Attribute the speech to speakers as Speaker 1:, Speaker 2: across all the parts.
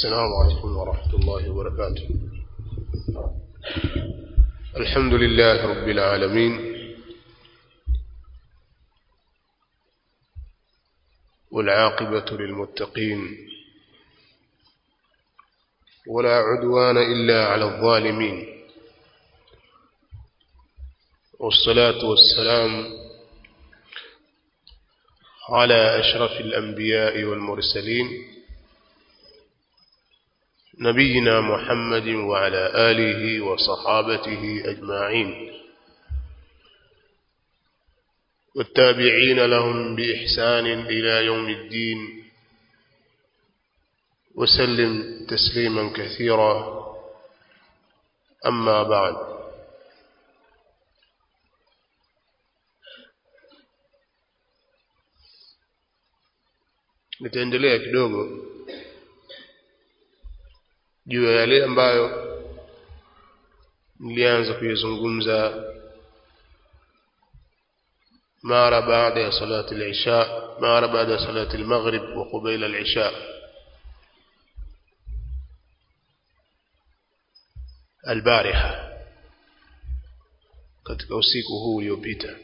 Speaker 1: السلام عليكم ورحمة الله وبركاته. الحمد لله رب العالمين، والعاقبة للمتقين، ولا عدوان إلا على الظالمين، والصلاة والسلام على أشرف الأنبياء والمرسلين نبينا محمد وعلى آله وصحابته أجمعين، والتابعين لهم بإحسان إلى يوم الدين، وسلم تسليما كثيرا. أما بعد، nitaendelea kidogo juu ya yale ambayo nilianza kuyazungumza mara baada ya salati al-isha, mara baada ya salati al-maghrib wa qabla al-isha. Al-bariha, katika usiku huu uliopita.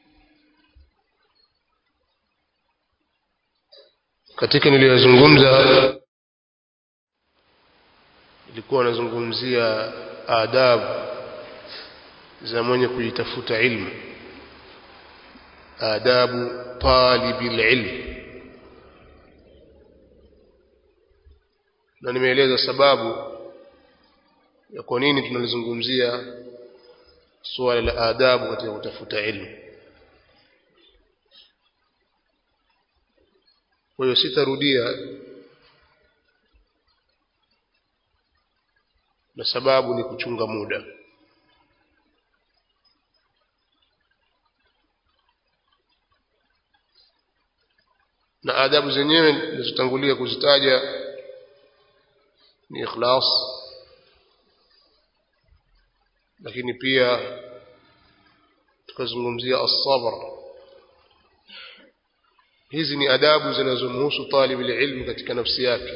Speaker 1: Katika niliyozungumza nilikuwa nazungumzia adabu za mwenye kuitafuta ilmu, adabu talibil ilm, na nimeeleza sababu ya kwa nini tunalizungumzia suala la adabu katika kutafuta ilmu. Kwa hiyo sitarudia, na sababu ni kuchunga muda. Na adabu zenyewe nilizotangulia kuzitaja ni ikhlas, lakini pia tukazungumzia as-sabr. Hizi ni adabu zinazomhusu talib ilmu katika nafsi yake,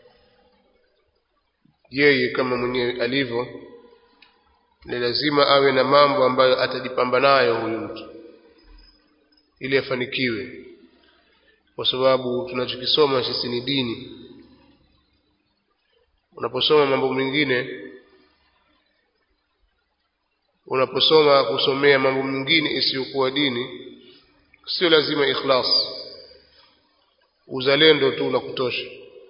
Speaker 1: yeye kama mwenyewe alivyo. Ni lazima awe na mambo ambayo atajipamba nayo huyu mtu ili afanikiwe, kwa sababu tunachokisoma sisi ni dini. Unaposoma mambo mengine, unaposoma kusomea mambo mengine isiyokuwa dini, sio lazima ikhlas, uzalendo tu unakutosha.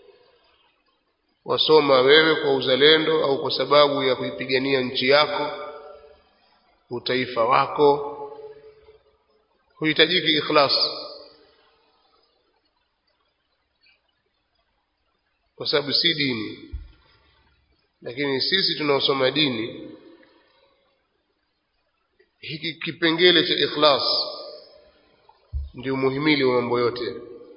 Speaker 1: Wasoma wewe kwa uzalendo au kwa sababu ya kuipigania nchi yako, utaifa wako, huhitajiki ikhlas, kwa sababu si dini. Lakini sisi tunaosoma dini, hiki kipengele cha ikhlas ndio muhimili wa mambo yote.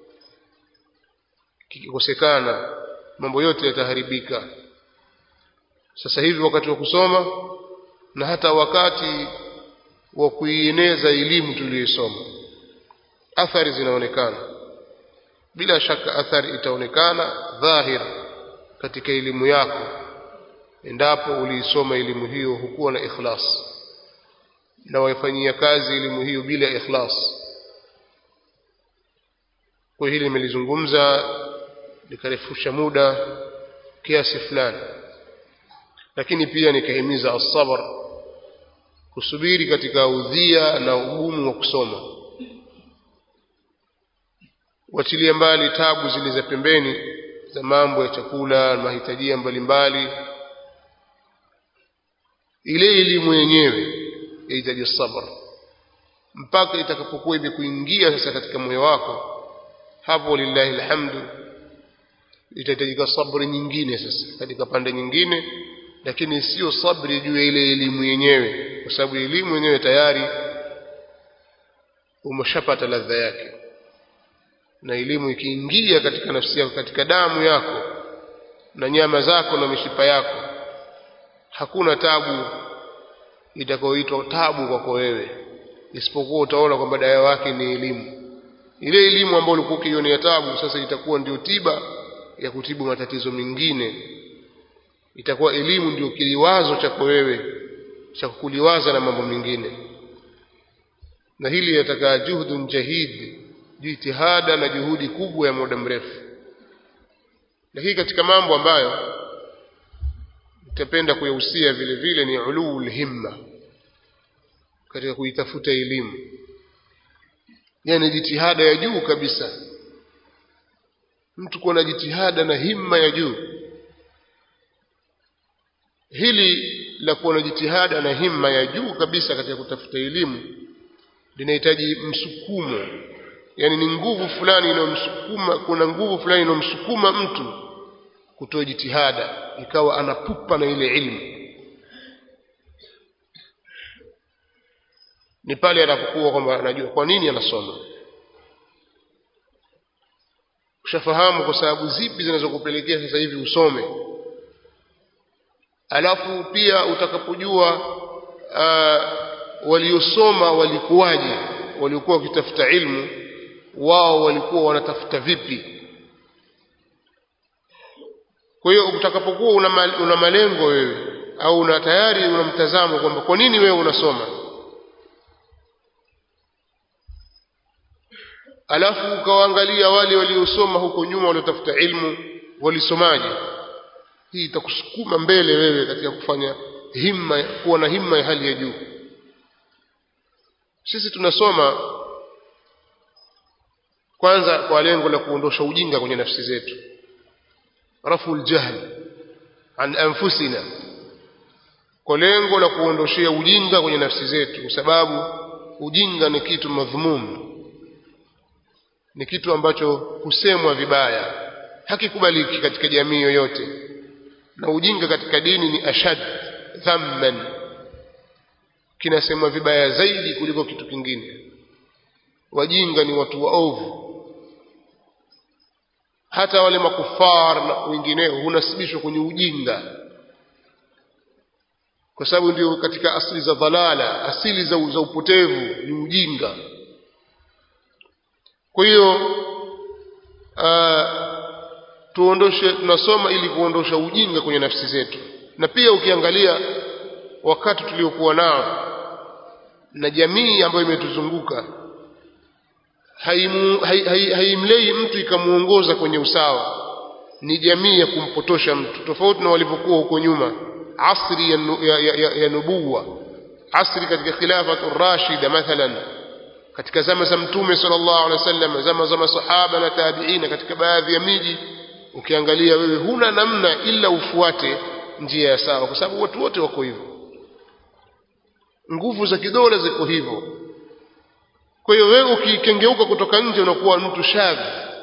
Speaker 1: Kikikosekana mambo yote yataharibika. Sasa hivi wakati wa kusoma na hata wakati wa kuieneza elimu tuliyosoma, athari zinaonekana. Bila shaka athari itaonekana dhahir katika elimu yako endapo uliisoma elimu hiyo hukuwa na ikhlas, na waifanyia kazi elimu hiyo bila ikhlas. Kwa hili nimelizungumza nikarefusha muda kiasi fulani, lakini pia nikahimiza as-sabr, kusubiri katika udhia na ugumu wa kusoma. Wachilia mbali tabu zile za pembeni za mambo ya chakula, mahitaji mbalimbali. Ile elimu yenyewe inahitaji sabr mpaka itakapokuwa imekuingia sasa katika moyo wako. Hapo lillahi alhamdu itahitajika sabri nyingine sasa katika pande nyingine, lakini sio sabri juu ya ile elimu yenyewe, kwa sababu elimu yenyewe tayari umeshapata ladha yake. Na elimu ikiingia katika nafsi yako, katika damu yako na nyama zako na mishipa yako, hakuna tabu itakayoitwa tabu kwako wewe, isipokuwa utaona kwamba dawa yake ni elimu. Ile elimu ambayo ulikuwa ukionea tabu sasa itakuwa ndio tiba ya kutibu matatizo mengine. Itakuwa elimu ndio kiliwazo chako wewe cha kuliwaza na mambo mengine. Na hili yataka juhudun jahid, jitihada na juhudi kubwa ya muda mrefu. Lakini katika mambo ambayo nitapenda kuyahusia vile vile ni ulul himma katika kuitafuta elimu, yani jitihada ya juu kabisa, mtu kuwa na jitihada na himma ya juu. Hili la kuwa na jitihada na himma ya juu kabisa katika kutafuta elimu linahitaji msukumo, yani ni nguvu fulani inayomsukuma, kuna nguvu fulani inayomsukuma mtu kutoa jitihada ikawa anapupa na ile ilmu. Ni pale anapokuwa kwamba anajua kwa nini anasoma. Ushafahamu kwa sababu zipi zinazokupelekea sasa hivi usome. Alafu pia utakapojua waliosoma walikuwaje, walikuwa wakitafuta ilmu, wao walikuwa wanatafuta vipi. Kwa hiyo utakapokuwa una malengo wewe au una tayari una mtazamo kwamba kwa nini wewe unasoma, alafu ukaangalia wale waliosoma huko nyuma waliotafuta ilmu walisomaje, hii itakusukuma mbele wewe katika kufanya himma, kuwa na himma ya hali ya juu. Sisi tunasoma kwanza kwa lengo la kuondosha ujinga kwenye nafsi zetu, raful jahl an anfusina, kwa lengo la kuondoshia ujinga kwenye nafsi zetu, kwa sababu ujinga ni kitu madhmum, ni kitu ambacho husemwa vibaya, hakikubaliki katika jamii yoyote. Na ujinga katika dini ni ashad dhamman, kinasemwa vibaya zaidi kuliko kitu kingine. Wajinga ni watu waovu. Hata wale makufar na wengineo hunasibishwa kwenye ujinga, kwa sababu ndio katika asili za dhalala, asili za upotevu ni ujinga. Kwa hiyo tunasoma ili kuondosha ujinga kwenye nafsi zetu. Na pia ukiangalia wakati tuliokuwa nao na jamii ambayo imetuzunguka, haimlei mtu ikamuongoza kwenye usawa, ni jamii ya kumpotosha mtu, tofauti na walivyokuwa huko nyuma, asri ya nubuwa, asri katika khilafatu rashida mathalan, katika zama za Mtume sallallahu alaihi wasallam, zama za masahaba na tabiina. Katika baadhi ya miji ukiangalia wewe huna namna ila ufuate njia ya sawa, kwa sababu watu wote wako hivyo, nguvu za kidola ziko hivyo. Kwa hiyo wewe ukikengeuka kutoka nje unakuwa mtu shadhi,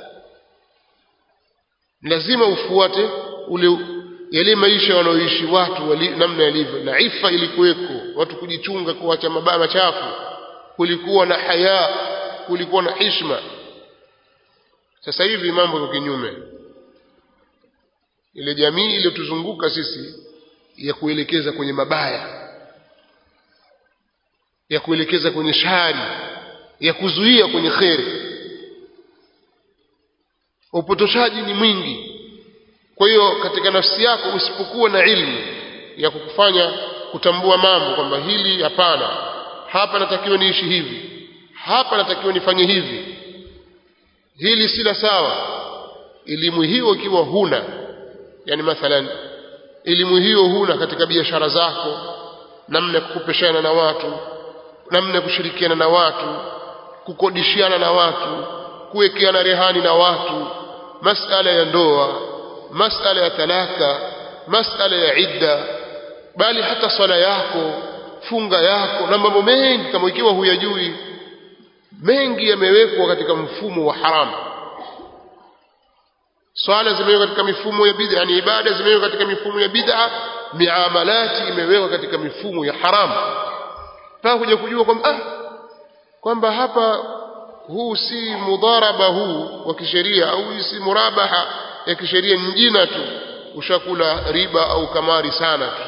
Speaker 1: lazima ufuate ule yale maisha wanaoishi watu namna yalivyo, na ifa ilikuweko, watu kujichunga kuacha mabaya machafu, kulikuwa na haya, kulikuwa na heshima. Sasa hivi mambo yako kinyume. Ile jamii ile tuzunguka sisi ya kuelekeza kwenye mabaya, ya kuelekeza kwenye shari, ya kuzuia kwenye kheri. Upotoshaji ni mwingi. Kwa hiyo katika nafsi yako usipokuwa na ilmu ya kukufanya kutambua mambo kwamba hili hapana, hapa natakiwa niishi hivi, hapa natakiwa nifanye hivi, hili si la sawa. Elimu hiyo ikiwa huna, yani mathalan elimu hiyo huna katika biashara zako, namna ya kukopeshana na watu, namna ya kushirikiana na watu, kukodishiana na watu, kuwekeana rehani na watu, masala ya ndoa, masala ya talaka, masala ya idda, bali hata swala yako, funga yako na mambo mengi, kama ikiwa huyajui, mengi yamewekwa katika mfumo wa haramu. Swala zimewekwa katika mifumo ya bid'a, yani ibada zimewekwa katika mifumo ya bid'a, miamalati imewekwa katika mifumo ya haramu. Mpaka kuja kujua kwamba hapa huu si mudharaba huu wa kisheria, au hii si murabaha ya kisheria, njina tu, ushakula riba au kamari sana tu.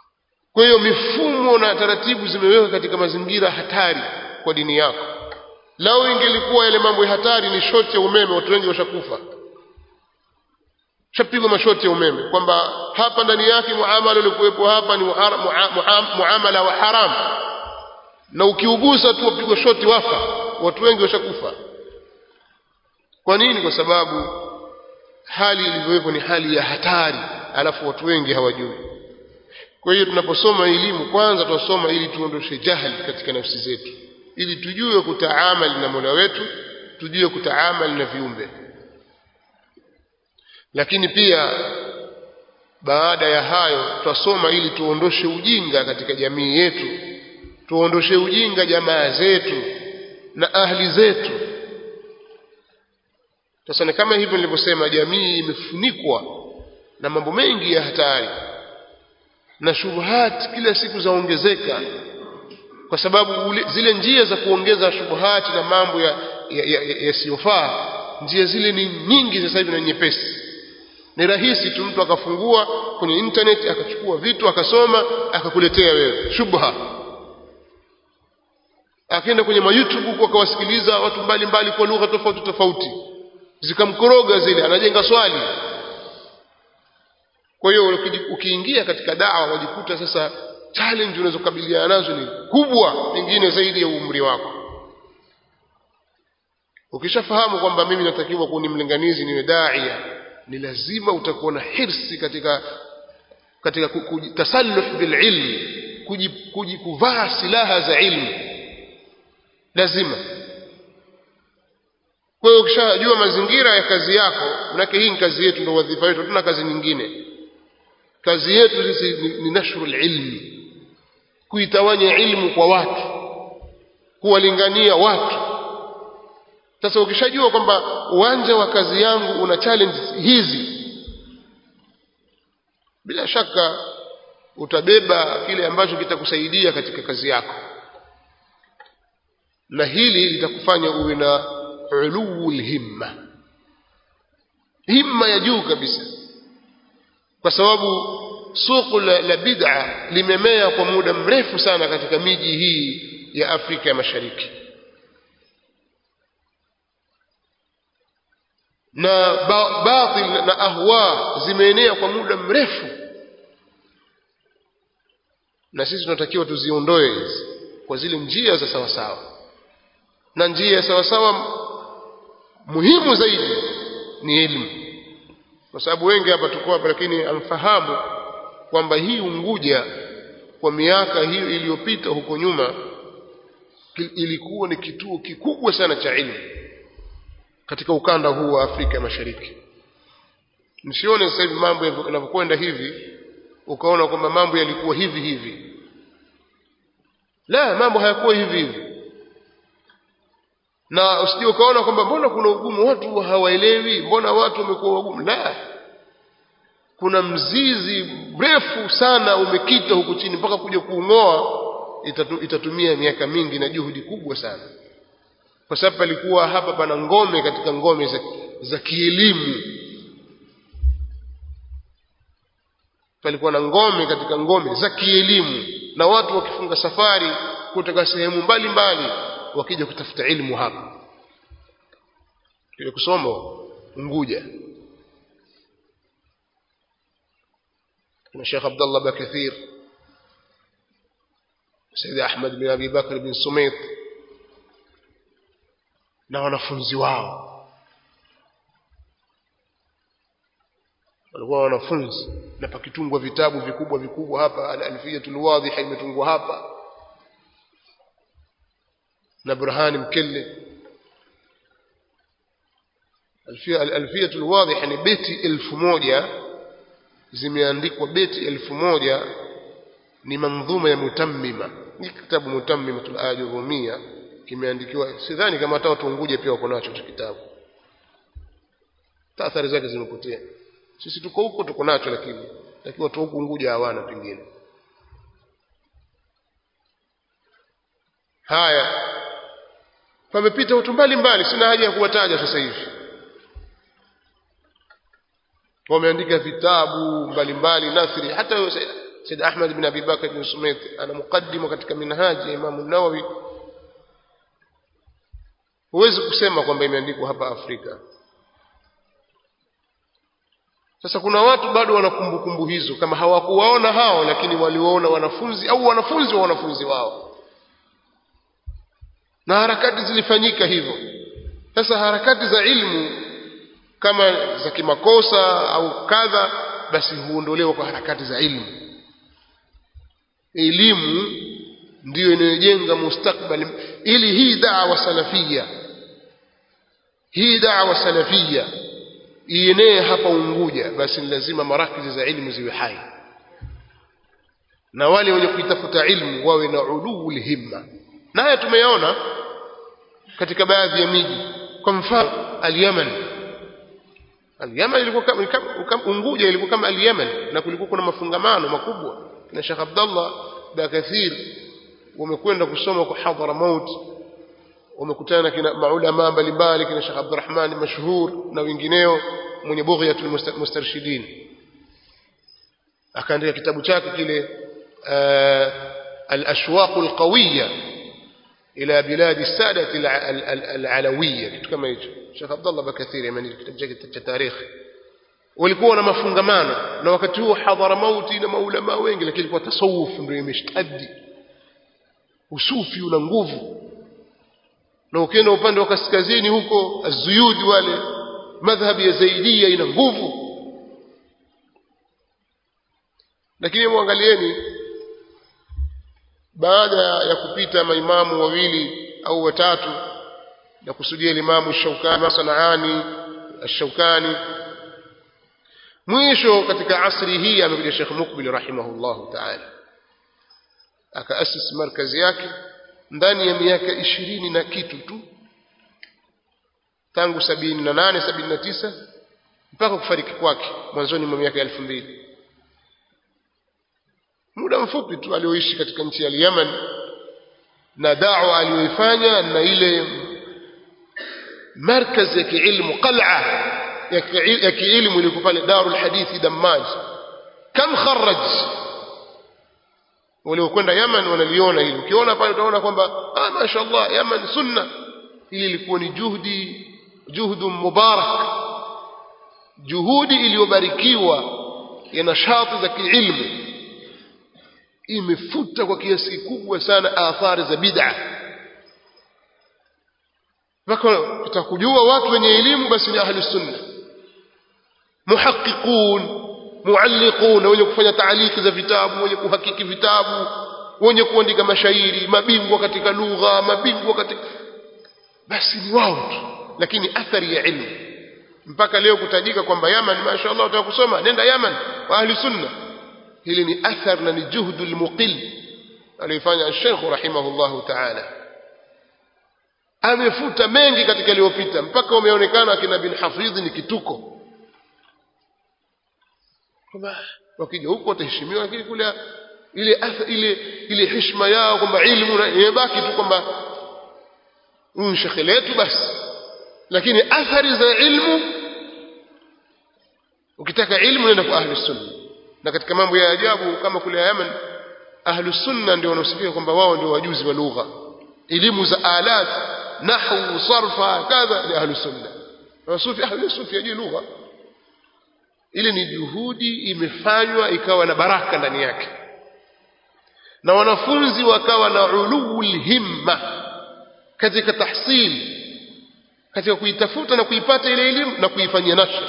Speaker 1: Kwa hiyo mifumo na taratibu zimewekwa katika mazingira hatari kwa dini yako. Lao ingelikuwa ile mambo ya hatari ni shoti ya umeme, watu wengi washakufa. Shapigwa mashoti ya umeme kwamba hapa ndani yake muamala ulikuwepo hapa ni muamala wa haram, na ukiugusa tu upigwa shoti wafa, watu wengi washakufa. Kwa nini? Kwa sababu hali ilivyowepo ni hali ya hatari, alafu watu wengi hawajui. Kwa hiyo tunaposoma elimu, kwanza tusoma ili tuondoshe jahili katika nafsi zetu, ili tujue kutaamali na Mola wetu, tujue kutaamali na viumbe. Lakini pia baada ya hayo tutasoma ili tuondoshe ujinga katika jamii yetu, tuondoshe ujinga jamaa zetu na ahli zetu. Sasa ni kama hivyo nilivyosema, jamii imefunikwa na mambo mengi ya hatari na shubuhat kila siku zaongezeka, kwa sababu zile njia za kuongeza shubuhat na mambo yasiyofaa, njia zile ni nyingi sasa hivi na nyepesi. Ni rahisi tu mtu akafungua kwenye internet akachukua vitu akasoma akakuletea wewe shubha. Akaenda kwenye YouTube huko akawasikiliza watu mbalimbali kwa lugha tofauti tofauti, zikamkoroga zile, anajenga swali. Kwa hiyo ukiingia katika da'wa wajikuta sasa challenge unazokabiliana nazo ni kubwa, nyingine zaidi ya umri wako. Ukishafahamu kwamba mimi natakiwa kuwa ni mlinganizi, niwe daia, ni lazima utakuwa na hirsi katika tasalluh bil ilm, kujikuvaa silaha za ilmu lazima. Kwa hiyo ukishajua mazingira ya kazi yako, manake hii ni kazi yetu, ndio wadhifa wetu, hatuna kazi nyingine. Kazi yetu sisi ni nashrul ilmi, kuitawanya ilmu kwa watu, kuwalingania watu. Sasa ukishajua kwamba uwanja wa kazi yangu una challenges hizi, bila shaka utabeba kile ambacho kitakusaidia katika kazi yako, na hili litakufanya uwe na uluul himma, himma ya juu kabisa, kwa sababu soko la bid'a limemea kwa muda mrefu sana katika miji hii ya Afrika ya Mashariki, na batil na ahwa zimeenea kwa muda mrefu, na sisi tunatakiwa tuziondoe hizi kwa zile njia za sawa sawa. Na njia ya sawa sawa muhimu zaidi ni elimu, kwa sababu wengi hapa tuko hapa lakini amfahamu kwamba hii Unguja kwa miaka hiyo iliyopita huko nyuma ilikuwa ni kituo kikubwa sana cha elimu katika ukanda huu wa Afrika Mashariki. Msione sasa hivi mambo yanavyokwenda hivi ukaona kwamba mambo yalikuwa hivi hivi. La, mambo hayakuwa hivi hivi. Na usije ukaona kwamba mbona kuna ugumu, watu hawaelewi, mbona watu wamekuwa wagumu. La, kuna mzizi mrefu sana umekita huku chini, mpaka kuja kuung'oa itatumia miaka mingi na juhudi kubwa sana, kwa sababu palikuwa hapa pana ngome katika ngome za kielimu. Palikuwa na ngome katika ngome za kielimu, na watu wakifunga safari kutoka sehemu mbalimbali wakija kutafuta ilmu hapa ili kusoma Unguja. Kuna Sheikh Abdullah Bakathir, Sayyid Ahmad bin Abi Bakr bin Sumait na wanafunzi wao. Walikuwa wanafunzi, na pakitungwa vitabu vikubwa vikubwa hapa. Al-Alfiyatul Wadhiha imetungwa hapa na Burhan Mkelle. Al-Alfiyatul Wadhiha ni beti 1000 zimeandikwa, beti 1000 ni manzuma ya Mutammima. Ni kitabu Mutammimatul Ajurumia kimeandikiwa, sidhani kama hata watu Unguja pia wako nacho kitabu. Taathari zake zimepotea. Sisi tuko huko tuko nacho, lakini watu huko Unguja hawana pengine. Haya, pamepita watu mbalimbali, sina haja ya kuwataja sasa hivi. Wameandika vitabu mbalimbali nathri. Hata Said Ahmad bin Abi Bakr bin Sumait ana mukaddima katika Minhaji ya Imam an-Nawawi, huwezi kusema kwamba imeandikwa hapa Afrika. Sasa kuna watu bado wana kumbukumbu hizo, kama hawakuwaona hao lakini waliwaona wanafunzi au wanafunzi wa wanafunzi wao, na harakati zilifanyika hivyo. Sasa harakati za ilmu kama za kimakosa au kadha, basi huondolewa kwa harakati za ilmu. Elimu ndiyo inayojenga mustakbali, ili hii da'wa salafia ienee hapa Unguja, basi ni lazima marakizi za ilmu ziwe hai, na wale wenye kuitafuta ilmu wawe na ulul himma. Na haya tumeyaona katika baadhi ya miji. Kwa mfano al-Yaman ilikuwa kama Unguja, ilikuwa kama al-Yaman, na kulikuwa kuna mafungamano makubwa. Na Sheikh Abdullah Bakathir wamekwenda kusoma kwa Hadramaut, wamekutana kina maulama mbalimbali, kina Sheikh Abdurrahman mashhur na wengineo, mwenye Bughyatul Mustarshidin. Akaandika kitabu chake kile al-ashwaq al-qawiyya ila bilad as-sadat al-alawiyya, kitu kama hicho. Sheikh Abdullah Bakathir ameandika kitabu chake cha tarikh. Walikuwa na mafungamano, na wakati huo Hadramaut na maulama wengi, lakini kwa tasawuf ndio imeshtadi, usufi una nguvu. Na ukienda upande wa kaskazini huko az-Zuyud, wale madhhabi ya Zaidiya ina nguvu. Lakini muangalieni, baada ya kupita maimamu wawili au watatu, na kusudia Imamu Shaukani Sanaani Ash-Shaukani, mwisho katika asri hii amekuja Sheikh Mukbil rahimahullahu ta'ala, akaasisi markazi yake ndani ya miaka 20 na kitu tu, tangu 78 79 mpaka kufariki kwake mwanzoni mwa miaka 2000. Muda mfupi tu alioishi katika nchi ya Yemen, na da'wa aliyoifanya, na ile markazi ya kiilmu, qal'a ya kiilmu ilikuwa pale Darul Hadithi Dammaj. Kam kharaj waliokwenda Yemen wanaliona hili. Ukiona pale utaona kwamba mashaallah Yemen sunna. Hili ilikuwa ni juhudi mubarak, juhudi iliyobarikiwa ya nashati za kiilmu, imefuta kwa kiasi kikubwa sana athari za bid'a. Mpaka tutakujua watu wenye elimu basi ni ahli sunna, muhaqqiqun, mualliqun, wenye kufanya taaliki za vitabu, wenye kuhakiki vitabu, wenye kuandika mashairi, mabingwa katika lugha, mabingwa katika, basi ni wao tu. Lakini athari ya ilmu mpaka leo kutajika kwamba Yemen mashaallah utakusoma nenda Yemen wa ahli sunna, hili ni athar na ni juhdul muqil aliyofanya Sheikh rahimahullahu ta'ala. Amefuta mengi katika yaliyopita, mpaka umeonekana akina bin Hafidh ni kituko. Kwamba wakija huko wataheshimiwa, lakini kule ile heshima yao kwamba ilmu imebaki tu kwamba shekhe letu basi. Lakini athari za ilmu, ukitaka ilmu nenda kwa ahli sunna. Na katika mambo ya ajabu kama kule Yemen, ahli sunna ndio wanaosifika kwamba wao ndio wajuzi wa lugha, elimu za alat, nahwu, sarfa, kadha, ni ahli sunna. Wasufi ahli sufi yajui lugha. Ile ni juhudi imefanywa ikawa na baraka ndani yake, na wanafunzi wakawa na ulul himma katika tahsil, katika kuitafuta na kuipata ile elimu na kuifanyia nashr.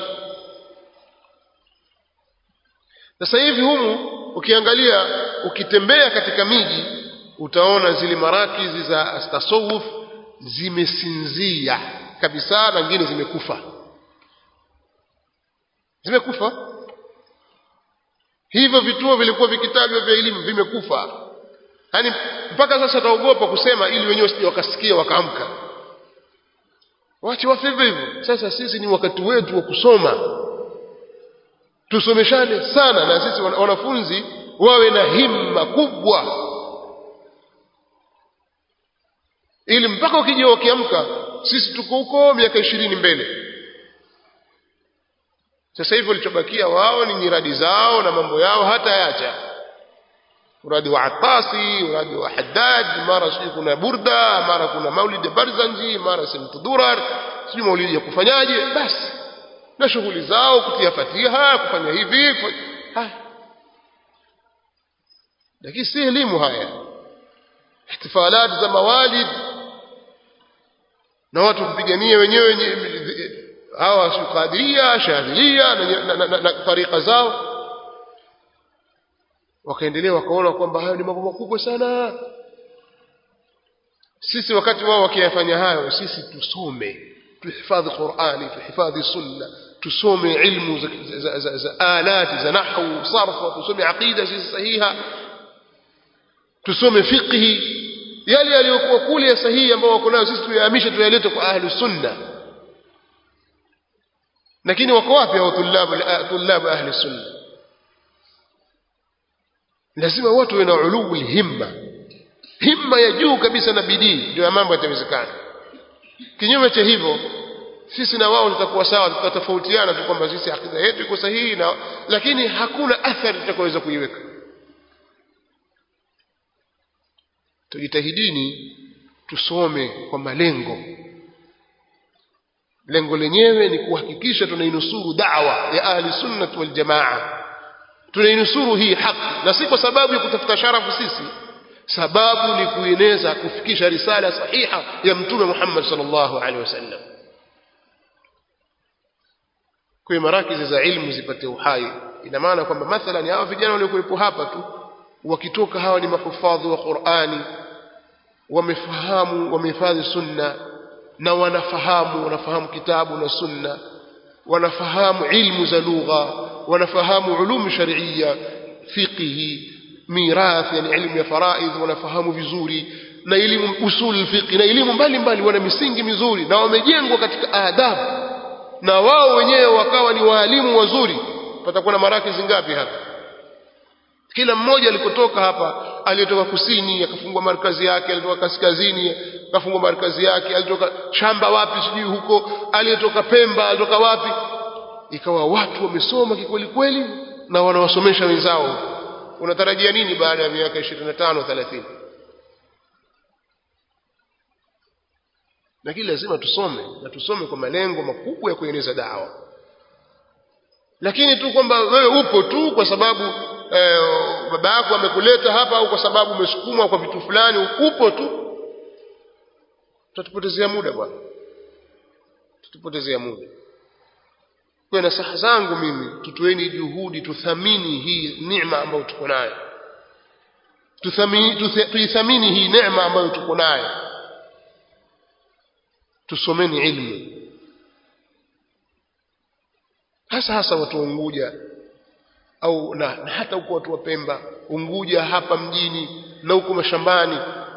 Speaker 1: Sasa hivi humu ukiangalia, ukitembea katika miji, utaona zile marakizi za tasawuf zimesinzia kabisa, na nyingine zimekufa. Hivyo vituo vilikuwa vikitajwa vya elimu vimekufa. Yaani mpaka sasa taogopa kusema ili wenyewe sije wakasikia wakaamka. Waache wafe hivyo. Sasa sisi ni wakati wetu wa kusoma. Tusomeshane sana, na sisi wanafunzi wawe na himma kubwa, ili mpaka ukija wakiamka sisi tuko huko miaka 20 mbele. Sasa hivi walichobakia wao ni nyiradi zao na mambo yao, hata yaacha. uradi wa Atasi, uradi wa Haddad, mara sio kuna Burda, mara kuna Maulid Barzanji, mara Simtu Durar, sio maulidi ya kufanyaje, basi na shughuli zao kutia fatiha, kufanya hivi lakini si elimu haya. Ihtifalat za mawalid na watu kupigania wenyewe hawa Qadiria, Shadhilia na tariqa zao, wakaendelea wakaona kwamba hayo ni mambo makubwa sana. Sisi wakati wao wakiyafanya hayo, sisi tusome, tuhifadhi Qur'ani, tuhifadhi sunna, tusome ilmu za alati za nahwu, sarf, tusome aqida sahiha, tusome fiqhi, yale yaliyokuwa kule ya sahihi ambao wako nayo sisi tuyahamishe, tuyalete kwa ahli sunna. Lakini wako wapi hao tulab ahli sunna? Lazima watu wana uluu himma ya juu kabisa na bidii, ndio mambo yatawezekana. Kinyume cha hivyo sisi na wao tutakuwa sawa, tutatofautiana tu kwamba sisi akida yetu iko sahihi lakini hakuna athari tutakayoweza kuiweka. Tujitahidini tusome kwa malengo. Lengo lenyewe ni kuhakikisha tunainusuru da'wa ya ahli sunnah wal jamaa, tunainusuru hii haki, na si kwa sababu ya kutafuta sharafu sisi, sababu ni kueneza, kufikisha risala sahiha ya Mtume Muhammad sallallahu alaihi wasallam. Kwa marakizi za ilmu zipate uhai. Ina maana kwamba mathalan hawa vijana waliokuwepo hapa tu, wakitoka hawa ni mahufadhi wa Qur'ani, wamefahamu, wamehifadhi sunna, na wanafahamu kitabu na sunna, wanafahamu ilmu za lugha, wanafahamu ulumu sharia, fiqhi, mirath, yani ilmu ya faraidh wanafahamu vizuri, na elimu usul fiqh na elimu mbalimbali, wana misingi mizuri na wamejengwa katika adabu, na wao wenyewe wakawa ni walimu wazuri. Patakuwa na marakizi ngapi hapa? Kila mmoja alikotoka hapa, aliyetoka kusini akafungua markazi yake, alitoka kaskazini akafungua markazi yake, alitoka shamba wapi sijui huko, aliyetoka Pemba, alitoka wapi, ikawa watu wamesoma kikweli kweli na wanawasomesha wenzao. Unatarajia nini baada ya miaka 25 30? Lakini lazima tusome, na tusome kwa malengo makubwa ya kueneza da'wa. Lakini tu kwamba wewe upo tu kwa sababu baba yako amekuleta hapa, au kwa sababu umesukumwa kwa vitu fulani, upo tu, tutapotezea muda bwana, tutapotezea muda. Kwa nasaha zangu mimi, tutoeni juhudi, tuthamini hii neema ambayo tuko nayo, tuithamini hii neema ambayo tuko nayo. Tusomeni ilmu, hasa watu wa Unguja au na hata huko watu wa Pemba, Unguja hapa mjini na huko mashambani.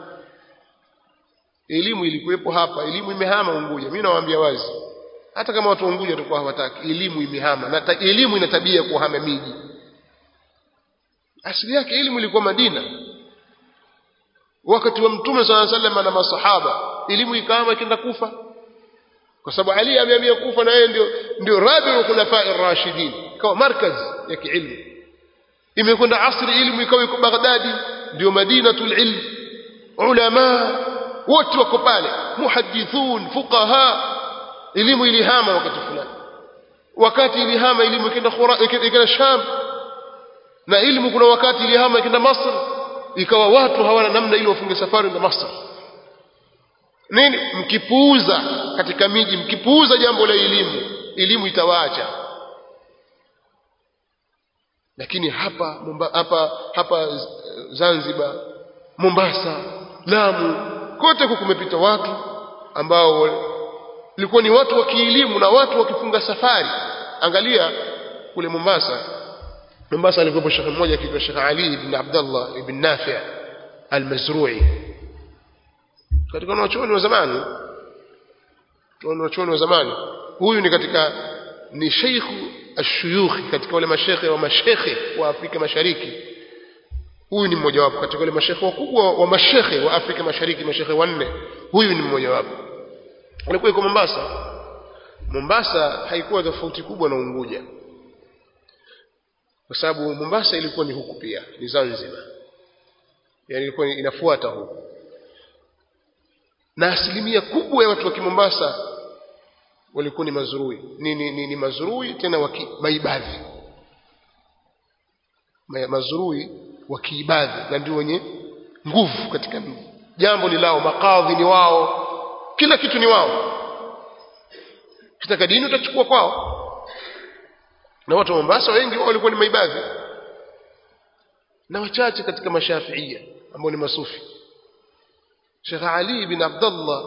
Speaker 1: Elimu ilikuwepo hapa, elimu imehama Unguja. Mimi nawaambia wazi, hata kama watu wa Unguja walikuwa hawataki, elimu imehama, na elimu ina tabia kuhama miji. Asili yake elimu ilikuwa Madina wakati wa Mtume sallallahu alaihi wasallam na masahaba, elimu ikahama ikaenda Kufa, kwa sababu Ali amehamia Kufa, na yeye ndio rabiu khulafa ar-rashidin, kwa markazi ya kiilmu. Imekwenda asri elimu ikawa iko Baghdadi, ndio madinatul ilm, ulama wote wako pale, muhaddithun, fuqaha. Elimu ilihama wakati fulani, wakati ilihama elimu ikaenda Sham, na elimu kuna wakati ilihama ikaenda Masr, ikawa watu hawana namna ili wafunge safari na Masr. Nini? Mkipuuza katika miji, mkipuuza jambo la elimu itawaacha. Lakini hapa Zanzibar, Mombasa, Lamu, kote kumepita watu ambao ilikuwa ni watu wa kielimu na watu wakifunga safari. Angalia kule Mombasa alikuwa shekhi mmoja akiitwa Sheikh Ali ibn Abdullah ibn Nafi' al-Mazrui, katika wanachuoni wa zamani. Huyu ni sheikh ash-shuyukh, katika wale mashekhe wa Afrika Mashariki. Huyu ni mmoja wapo katika wale mashekhe wakubwa wa mashekhe wa Afrika Mashariki, mashekhe wanne. Huyu ni mmoja wapo. Alikuwa yuko Mombasa haikuwa tofauti kubwa na Unguja, kwa sababu Mombasa ilikuwa ni huku pia ni Zanzibar. yani ilikuwa inafuata huko. Na asilimia kubwa ya watu wa Mombasa walikuwa ni mazurui, ni mazurui tena maibadhi, mazurui wa kiibadhi, na ndio wenye nguvu katika jambo ni lao, makadhi ni wao, kila kitu ni wao. Kitaka dini utachukua kwao. Na watu wa Mombasa wengi wao walikuwa ni maibadhi, na wachache katika mashafiia ambao ni masufi. Sheikh Ali bin Abdullah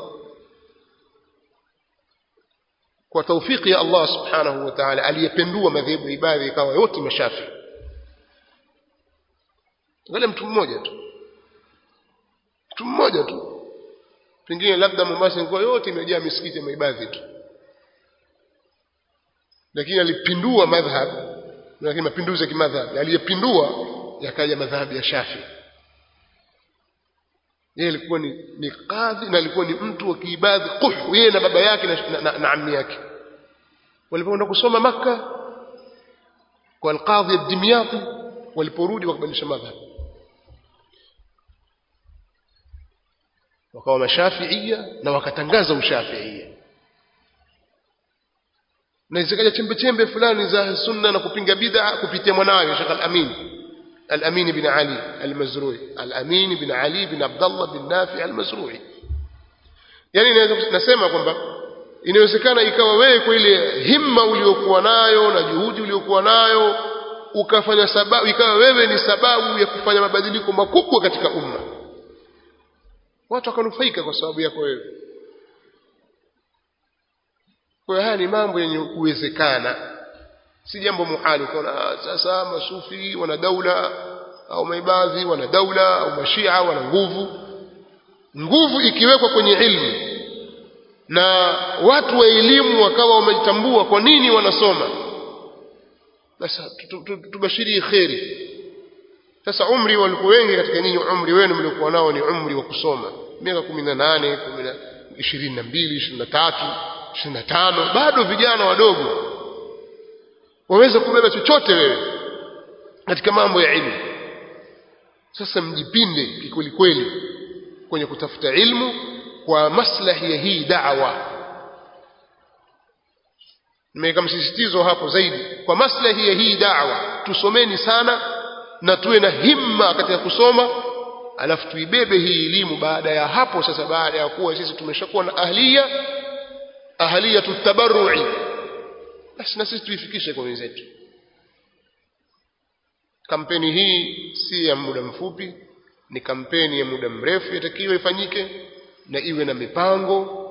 Speaker 1: kwa taufiki ya Allah subhanahu wa ta'ala aliyependua madhehebu ya ibadhi ikawa yote mashafi. Wale mtu mmoja tu, pengine labda Mombasa ingekuwa yote imejaa misikiti ya maibadhi tu, lakini alipindua madhhab, lakini mapinduzi ya kimadhhab aliyepindua yakaja madhhabi ya Shafi. Yeye alikuwa ni kadhi na alikuwa ni mtu wa kiibadhi kuhu, yeye na baba yake na ammi yake. Walipoenda kusoma Makka kwa al-Qadhi ad-Dimyati, waliporudi wakabadilisha madhhab, wakawa mashafiia na wakatangaza ushafiia. Na zikaja chembe fulani za sunna na kupinga bid'a kupitia mwanawe Sheikh Al-Amin bin Ali Al-Mazrui, Al-Amin bin Ali bin Abdullah bin Nafi Al-Mazrui. Yani nasema kwamba inawezekana ikawa wewe kwa ile himma uliokuwa nayo na juhudi uliokuwa nayo ukafanya sababu, ikawa wewe ni sababu ya kufanya mabadiliko makubwa katika umma, watu wakanufaika kwa sababu yako wewe. Kwa haya ni mambo yenye kuwezekana, si jambo muhali. Kuna sasa masufi wana daula au maibadhi wana daula au mashia wana nguvu ikiwekwa kwenye ilmu na watu wa elimu wakawa wamejitambua kwa nini wanasoma, basi tubashiri khairi. Sasa umri walikuwa wengi katika nyinyi, umri wenu mliokuwa nao ni umri wa kusoma, miaka 18, 22, 23, 25, bado vijana wadogo waweza kubeba chochote wewe katika mambo ya ilmu. Sasa mjipinde kikweli kweli kwenye kutafuta ilmu kwa maslahi ya hii da'wa. Nimeweka msisitizo hapo zaidi, kwa maslahi ya hii da'wa tusomeni sana na tuwe na himma katika kusoma, alafu tuibebe hii elimu. Baada ya hapo sasa, baada ya kuwa sisi tumeshakuwa na ahliya tutabarrui, basi na sisi tuifikishe kwa wenzetu. Kampeni hii si ya muda mfupi, ni kampeni ya muda mrefu, yatakiwa ifanyike na iwe na mipango,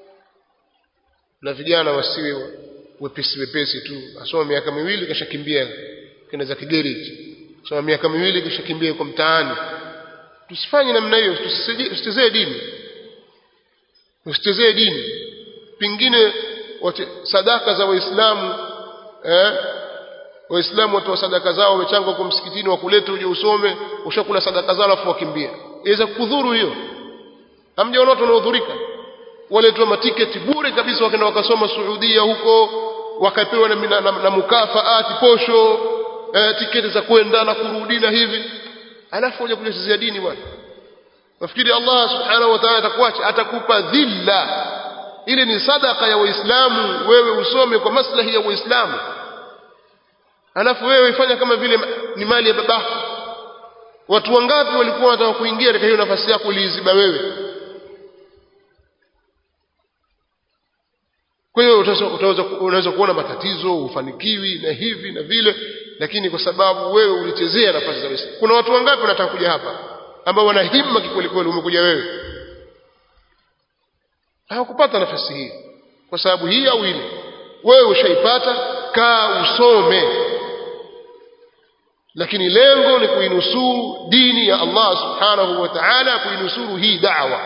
Speaker 1: na vijana wasiwe wepesi tu. Asoma miaka miwili kisha kimbia kenda za kigereji, asoma miaka miwili kisha kimbia kwa mtaani. Tusifanye namna hiyo, tusitezee dini. Pengine sadaka za Waislamu, Waislamu watoa sadaka zao, wamechanga kwa msikitini, wakulete uje usome, ushakula sadaka zao alafu wakimbia. Iweza kudhuru hiyo? Hamjaona watu wanaodhurika? Waletwa matiketi bure kabisa, wakaenda wakasoma Saudia huko, wakapewa na mukafaati posho, tiketi za kwenda na kurudi na hivi, alafu waje kuchezea dini bwana. Nafikiri Allah subhanahu wa ta'ala atakuacha, atakupa dhilla. Ile ni sadaka ya Waislamu, wewe usome kwa maslahi ya Waislamu, alafu wewe ifanya kama vile ni mali ya babako. Watu wangapi walikuwa wanataka kuingia katika hiyo nafasi yako, uliiziba wewe? Kwa hiyo unaweza kuona matatizo, ufanikiwi na hivi na vile, lakini kwa sababu wewe ulichezea nafasi za Waislamu. Kuna watu wangapi wanataka kuja hapa ambao wana himma kikweli kweli, umekuja wewe, hawakupata nafasi hii kwa sababu hii au ile. Wewe ushaipata, kaa usome, lakini lengo ni kuinusuru dini ya Allah subhanahu wa ta'ala, kuinusuru hii da'wa.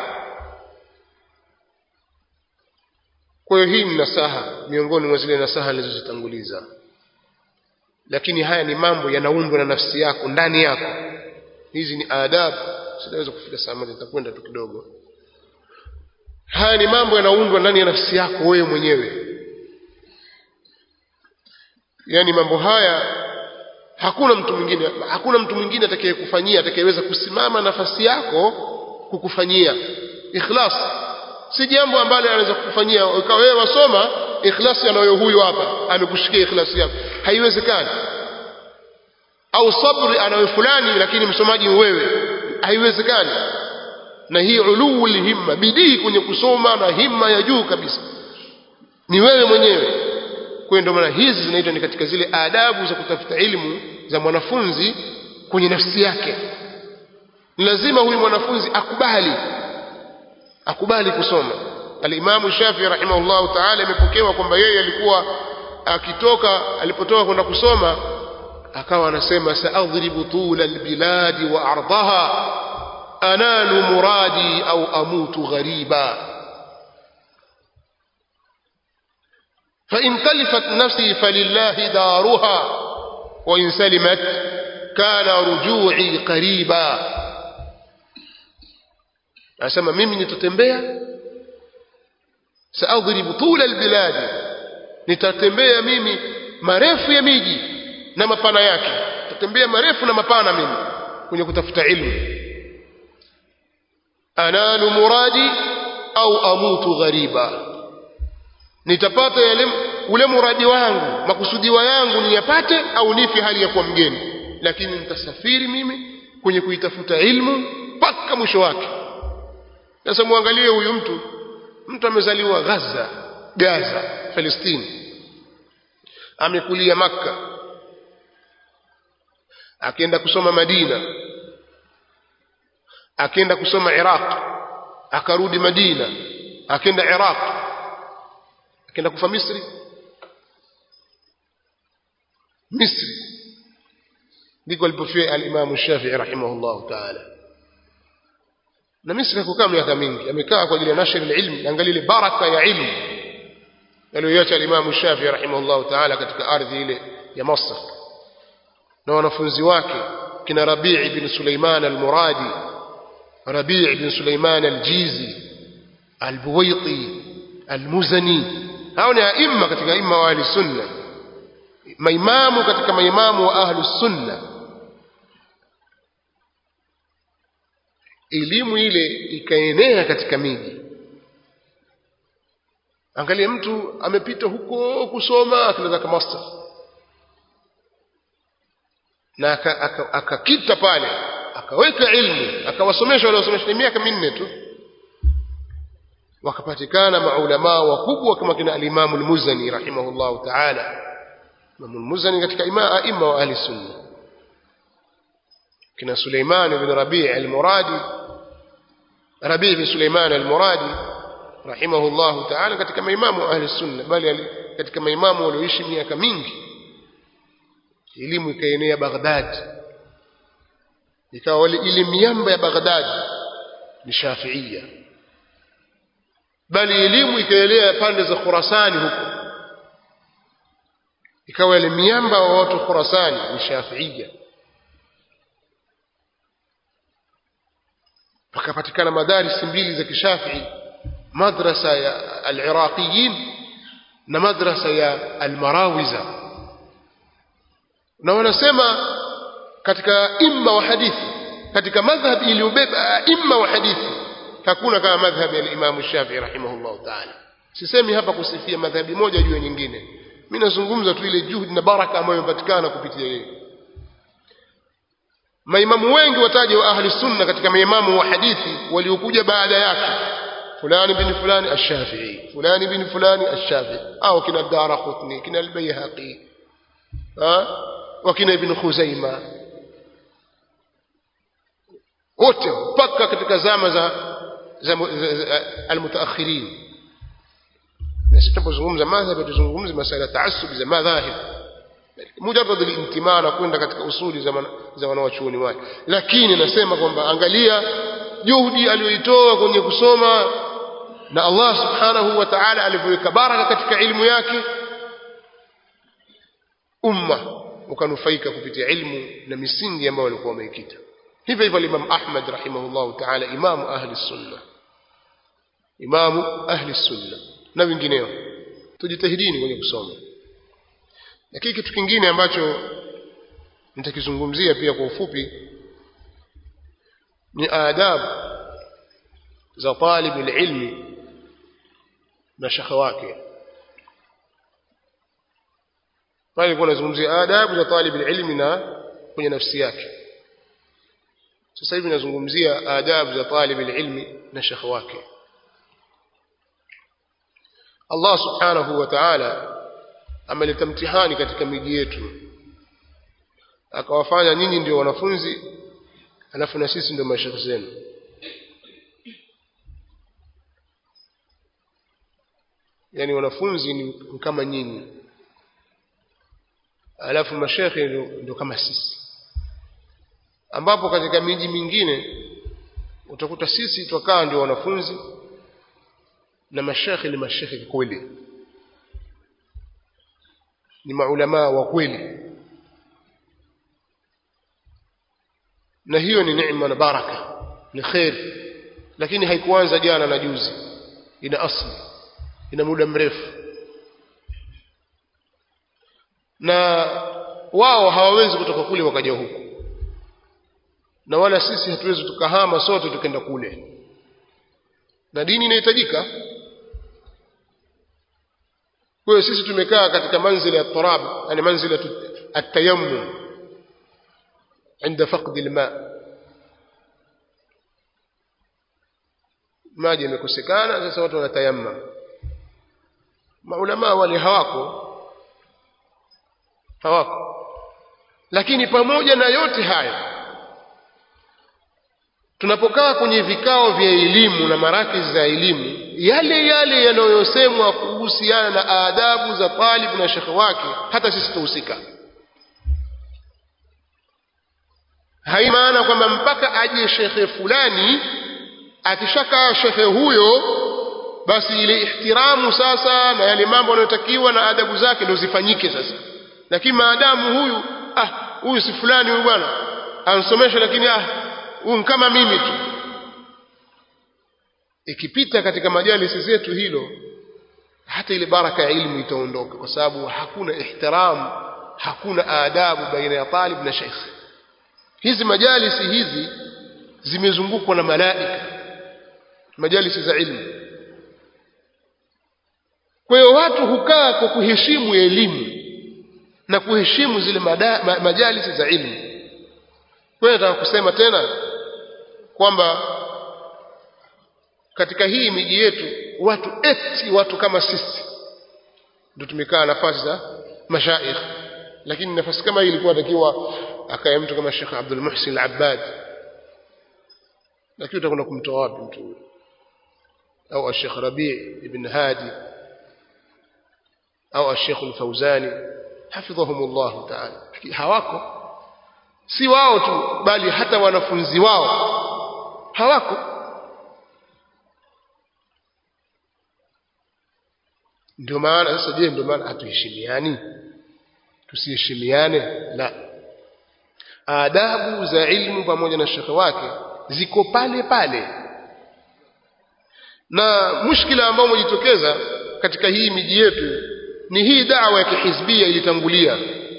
Speaker 1: Kwa hiyo hii ni nasaha miongoni mwa zile nasaha nilizozitanguliza, lakini haya ni mambo yanaundwa na nafsi yako, ndani yako. Hizi ni adabu. Sitaweza kufika saa moja, nitakwenda tu kidogo. Haya ni mambo yanaundwa ndani ya nafsi yako wewe mwenyewe. Yani mambo haya hakuna mtu mwingine atakayekufanyia, atakayeweza kusimama nafasi yako kukufanyia. Ikhlas si jambo ambalo anaweza kukufanyia ukawa wewe wasoma ikhlas anayo huyu hapa amekushikia ikhlas yako, haiwezekani. Au sabri anayo fulani lakini msomaji wewe, haiwezekani. Na hii ulul himma, bidii kwenye kusoma na himma ya juu kabisa ni wewe mwenyewe. Kwa ndio maana hizi zinaitwa ni katika zile adabu za kutafuta elimu za mwanafunzi kwenye nafsi yake. Ni lazima huyu mwanafunzi akubali kusoma. Al-Imam Shafi'i rahimahullahu ta'ala imepokewa kwamba yeye alikuwa alipotoka kwenda kusoma akawa anasema sa'adribu tula albiladi wa ardaha analu muradi au amutu ghariba fa in talifat nafsi falillahi daruha wa in salimat kana ruju'i qariba. Anasema mimi nitatembea saadhribu tula albilad, nitatembea mimi marefu ya miji na mapana yake, nitatembea marefu na mapana mimi kwenye kutafuta ilmu. Analu muradi au amutu ghariba, nitapata ule muradi wangu, makusudiwa yangu niyapate au nifi hali ya kuwa mgeni, lakini nitasafiri mimi kwenye kuitafuta ilmu mpaka mwisho wake. Sasa muangalie huyu mtu amezaliwa Gaza Palestina, amekulia Makka, akaenda kusoma Madina, akaenda kusoma Iraq, akarudi Madina, akaenda Iraq, akaenda kufa Misri ndiko alipofia al-Imam Shafi'i rahimahullah ta'ala. Na Misri kukaa miaka mingi, amekaa kwa ajili ya nashr al-ilm. Angalia ile baraka ya ilmu aliyoacha al-Imam Shafi'i rahimahullah ta'ala katika ardhi ile ya Masr, na wanafunzi wake kina Rabi' ibn Sulaiman al-Muradi, Rabi' ibn Sulaiman al-Jizi, al-Buwaiti, al-Muzani. hao ni aima katika aima wa ahli sunna, maimamu katika maimamu wa ahli sunna. Elimu ile ikaenea katika miji. Angalia mtu amepita huko kusoma akaenda kama master na akakita pale akaweka ilmu akawasomesha wale wasomesha miaka minne tu, wakapatikana maulama wakubwa kama kina al-Imam al-Muzani rahimahullah ta'ala. Imam al-Muzani katika aima wa ahli sunna, kina Suleiman ibn Rabi' al-Muradi, Rabi' ibn Suleiman al-Muradi rahimahullah ta'ala katika maimamu ahli sunna, bali katika maimamu walioishi miaka mingi. Elimu ikaenea Baghdad, ikawa ile miamba ya Baghdad ni Shafi'ia, bali elimu ikaenea pande za Khurasani huko, ikawa ile miamba wa watu Khurasani ni Shafi'ia. Pakapatikana madaris mbili za kishafi'i, madrasa ya al-Iraqiyin na madrasa ya al-Marawiza. Na wanasema katika imma wa hadithi, katika madhhab iliyobeba imma wa hadithi, hakuna kama madhhab ya Imam Shafi'i rahimahullah ta'ala. Sisemi hapa kusifia madhhabi moja juu ya nyingine, mimi nazungumza tu ile juhudi na baraka ambayo imepatikana kupitia yeye. Maimamu wengi wataje wa ahli sunna katika maimamu wa hadithi waliokuja baada yake, fulani bin fulani ash-Shafi'i, fulani bin fulani ash-Shafi'i, au kina Daraqutni, kina al-Bayhaqi, wakina Ibn Khuzaima, wote mpaka katika zama za al-mutaakhirin. Na sisi tunapozungumza madhhabi tuzungumze masala taassub za madhahib, mujarrad al-intimaa na kwenda katika usuli za wanawachuoni wake. Lakini nasema kwamba angalia juhudi aliyoitoa kwenye kusoma, na Allah subhanahu wa ta'ala alivyoweka baraka katika ilmu yake, umma ukanufaika kupitia ilmu na misingi ambayo walikuwa wameikita. Hivyo hivyo Imam Ahmad rahimahullah ta'ala, imamu ahli sunna, imamu ahli sunna na wengineo. Tujitahidini kwenye kusoma. Lakini kitu kingine ambacho nitakizungumzia pia kwa ufupi ni adabu za talib ilmi na shekhi wake. Pale kuna nazungumzia adabu za talib ilmi na kwenye nafsi yake. Sasa hivi nazungumzia adabu za talib ilmi na shekhi wake. Allah subhanahu wa ta'ala ameleta mtihani katika miji yetu, akawafanya nyinyi ndio wanafunzi alafu na sisi ndio mashekhi zenu. Yani wanafunzi ni kama nyinyi, alafu mashekhi ndio kama sisi, ambapo katika miji mingine utakuta sisi tukaa ndio wanafunzi na mashekhi ni mashekhi kweli, ni maulama wa kweli, na hiyo ni neema na baraka, ni khair. Lakini haikuanza jana na juzi, ina asli, ina muda mrefu, na wao hawawezi kutoka kule wakaja huku, na wala sisi hatuwezi tukahama sote tukenda kule, na dini inahitajika. Kwa hiyo sisi tumekaa katika manzila ya turab, yani manzila at-tayammum عند فقد الماء. maji yamekosekana, sasa watu wanatayammam. Maulama wale hawako. Lakini pamoja na yote haya, tunapokaa kwenye vikao vya elimu na marakizi za elimu, yale yale yanayosemwa kuhusiana na adabu za talib na shekhi wake, hata sisi tuhusika. Haimaana kwamba mpaka aje shekhe fulani, akishaka shekhe huyo basi ile ihtiramu sasa na yale mambo yanayotakiwa na adabu zake ndio zifanyike sasa. Lakini maadamu huyu si fulani, huyu bwana ansomesha, lakini huyu kama mimi tu, ikipita katika majalisi zetu hilo, hata ile baraka ya ilmu itaondoka, kwa sababu hakuna ihtiramu, hakuna adabu baina ya talib na shekhi. Hizi majalisi hizi zimezungukwa na malaika, majalisi za ilmu. Kwa hiyo watu hukaa kwa kuheshimu elimu na kuheshimu zile majalisi za ilmu. Kwa hiyo nataka kusema tena kwamba katika hii miji yetu watu kama sisi ndio tumekaa nafasi za mashaikh, lakini nafasi kama hii ilikuwa takiwa akaye mtu kama Sheikh Abdul Muhsin Al-Abbad, lakini utakwenda kumtoa wapi mtu huyo? Au Sheikh Rabi' ibn Hadi au Sheikh Al-Fawzani hafidhahumullah ta'ala. Hawako. Si wao tu, bali hata wanafunzi wao hawako. Ndio maana sasa, ndio maana hatuheshimiani? Tusiheshimiane? La. Adabu za ilmu pamoja na shekhi wake ziko pale pale, na mushkila ambao umejitokeza katika hii miji yetu ni hii da'wa ya kihizbia ilitangulia.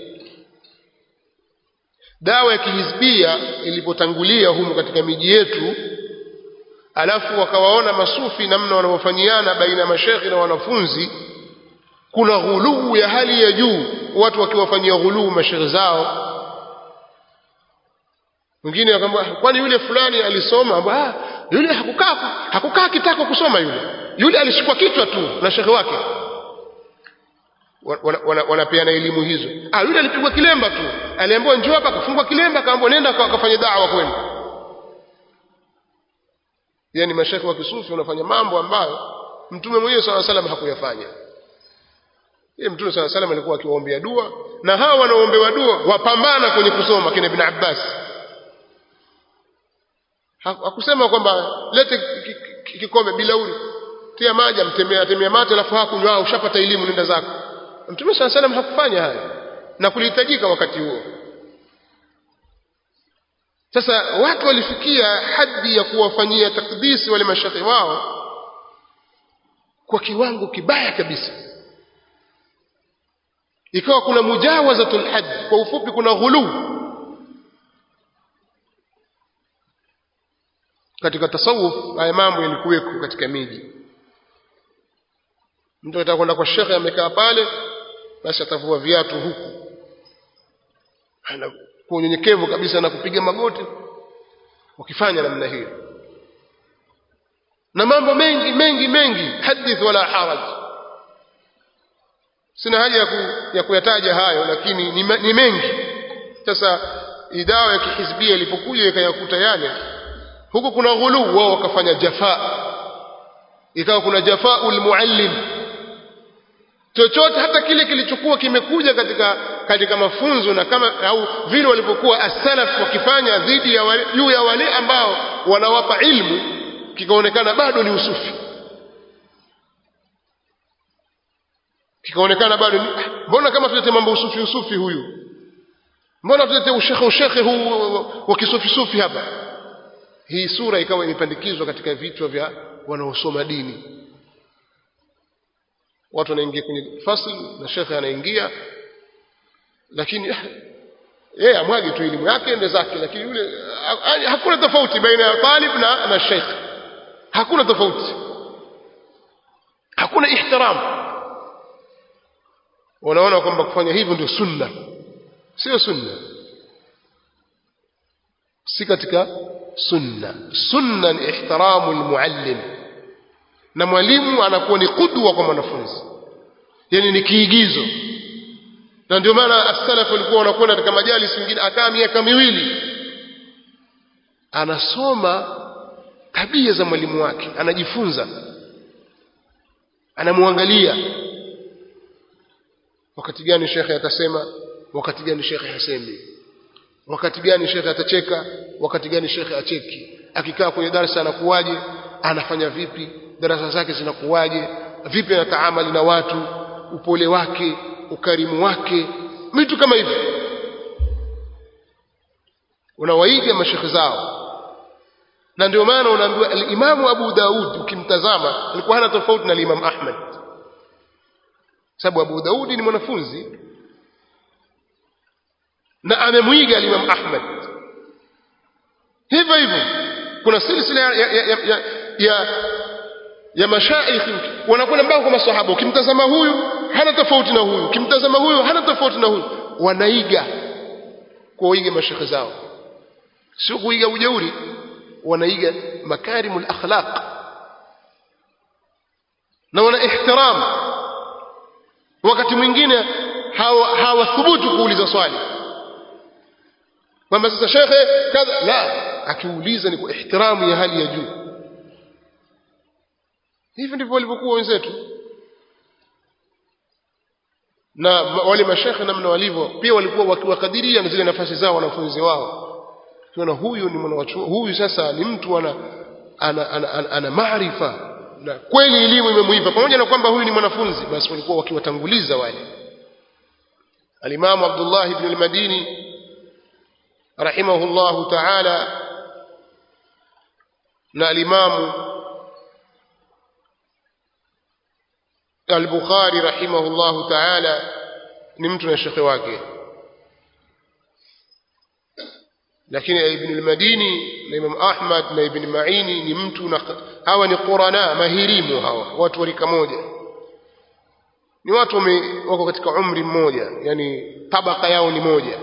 Speaker 1: Dawa ya kihizbia ilipotangulia humu katika miji yetu, alafu wakawaona masufi namna wanavyofanyiana baina ya mashekhi na wanafunzi, kuna ghuluu ya hali ya juu, watu wakiwafanyia ghuluu mashekhi zao. Wengine wakamwambia kwani yule fulani alisoma? Yule hakukaa kitako kusoma, yule alishikwa kichwa tu na shekhi wake. Wanapeana elimu hizo. Yule alipigwa kilemba tu, aliambiwa njoo hapa, akafungwa kilemba, akaambiwa nenda akafanye da'wa kweli. Yani mashekhi wa kisufi wanafanya mambo ambayo Mtume mwenyewe sallallahu alaihi wasallam hakuyafanya. Mtume sallallahu alaihi wasallam alikuwa akiwaombea dua, na hawa wanaoombewa dua wapambana kwenye kusoma, kina Ibn Abbas. Hakusema kwamba lete kikombe bilauri, tia maji, amtemea mate, alafu hakunywa, ushapata elimu, nenda zako. Mtume sallallahu alaihi wasallam hakufanya haya, na kulihitajika wakati huo. Sasa watu walifikia hadhi ya kuwafanyia takdisi wale mashekhi wao kwa kiwango kibaya kabisa. Ikawa kuna mujawazatul hadd, kwa ufupi kuna ghulu katika tasawuf haya mambo yalikuweko katika miji. Mtu atakwenda kwa shekhe amekaa pale, basi atavua viatu huku, ana kwa unyenyekevu kabisa na kupiga magoti, wakifanya namna hiyo. Na mambo mengi hadith wala haraj. Sina haja ya kuyataja hayo, lakini ni mengi. Sasa idawa ya kihizbia ilipokuja ikayakuta yale, huko kuna ghulu, wao wakafanya jafaa, ikawa kuna jafaul muallim. Chochote hata kile kilichokuwa kimekuja katika mafunzo na kama au vile walipokuwa as-salaf wakifanya dhidi ya wale juu ya wale ambao wanawapa ilmu, kikaonekana bado ni usufi, kikaonekana bado ni mbona kama tulete mambo usufi huyu, mbona tulete ushekhe huu wa kisufi hapa. Hii sura ikawa imepandikizwa katika vichwa vya wanaosoma dini. Watu wanaingia kwenye fasli na shekhe anaingia, lakini yeye amwagi tu elimu yake ende zake, lakini yule hakuna tofauti baina ya talib na shekhe, hakuna tofauti, hakuna ihtiram. Wanaona kwamba kufanya hivyo ndio sunna. Sio sunna, si katika sunna. Sunna ni ihtiramu almuallim, na mwalimu anakuwa ni qudwa kwa mwanafunzi, yani ni kiigizo. Na ndio maana as-salaf walikuwa wanakwenda katika majalis nyingine, akaa miaka miwili anasoma tabia za mwalimu wake, anajifunza, anamwangalia wakati gani shekhe atasema, wakati gani shekhe hasemi, wakati gani shekhe atacheka, wakati gani shekhe acheki, akikaa kwenye darasa anakuwaje, anafanya vipi, darasa zake zinakuwaje, vipi anataamali na watu, upole wake, ukarimu wake, vitu kama hivi. Unawaiga mashekhe zao. Na ndio maana unaambiwa al-Imam Abu Daud ukimtazama alikuwa hana tofauti na Imam Ahmad, sababu Abu Daud ni mwanafunzi na amemuiga Imam Ahmad. Hivyo kuna silsila ya mashaikh wanakwenda mpaka kwa maswahaba. Ukimtazama huyu hana tofauti na huyu, ukimtazama huyu hana tofauti na huyu, wanaiga kuiga mashekhe zao, sio kuiga ujeuri, wanaiga makarimul akhlaq na wana ihtiram. Wakati mwingine hawathubutu kuuliza swali kwamba sasa shekhe kadha, la, akiuliza ni kwa ihtiramu ya hali ya juu. Hivi ndivyo walivyokuwa wenzetu. Na wale mashekhe namna walivyo pia walikuwa wakiwakadiria na zile nafasi zao wanafunzi wao. Tunaona huyu ni mwanachuo, huyu sasa ni mtu ana maarifa na kweli elimu imemuipa, pamoja na kwamba huyu ni mwanafunzi, basi walikuwa wakiwatanguliza wale. Al-Imam Abdullah ibn al-Madini rahimahullahu ta'ala na al-Imam al-Bukhari rahimahullahu ta'ala ni mtu na shekhe wake, lakini Ibn al-Madini na Imam Ahmad na Ibn Ma'ini ni mtu na hawa ni qurana mahirimu, hawa watu wa rika moja, ni watu wako katika umri mmoja, yani tabaka yao ni moja.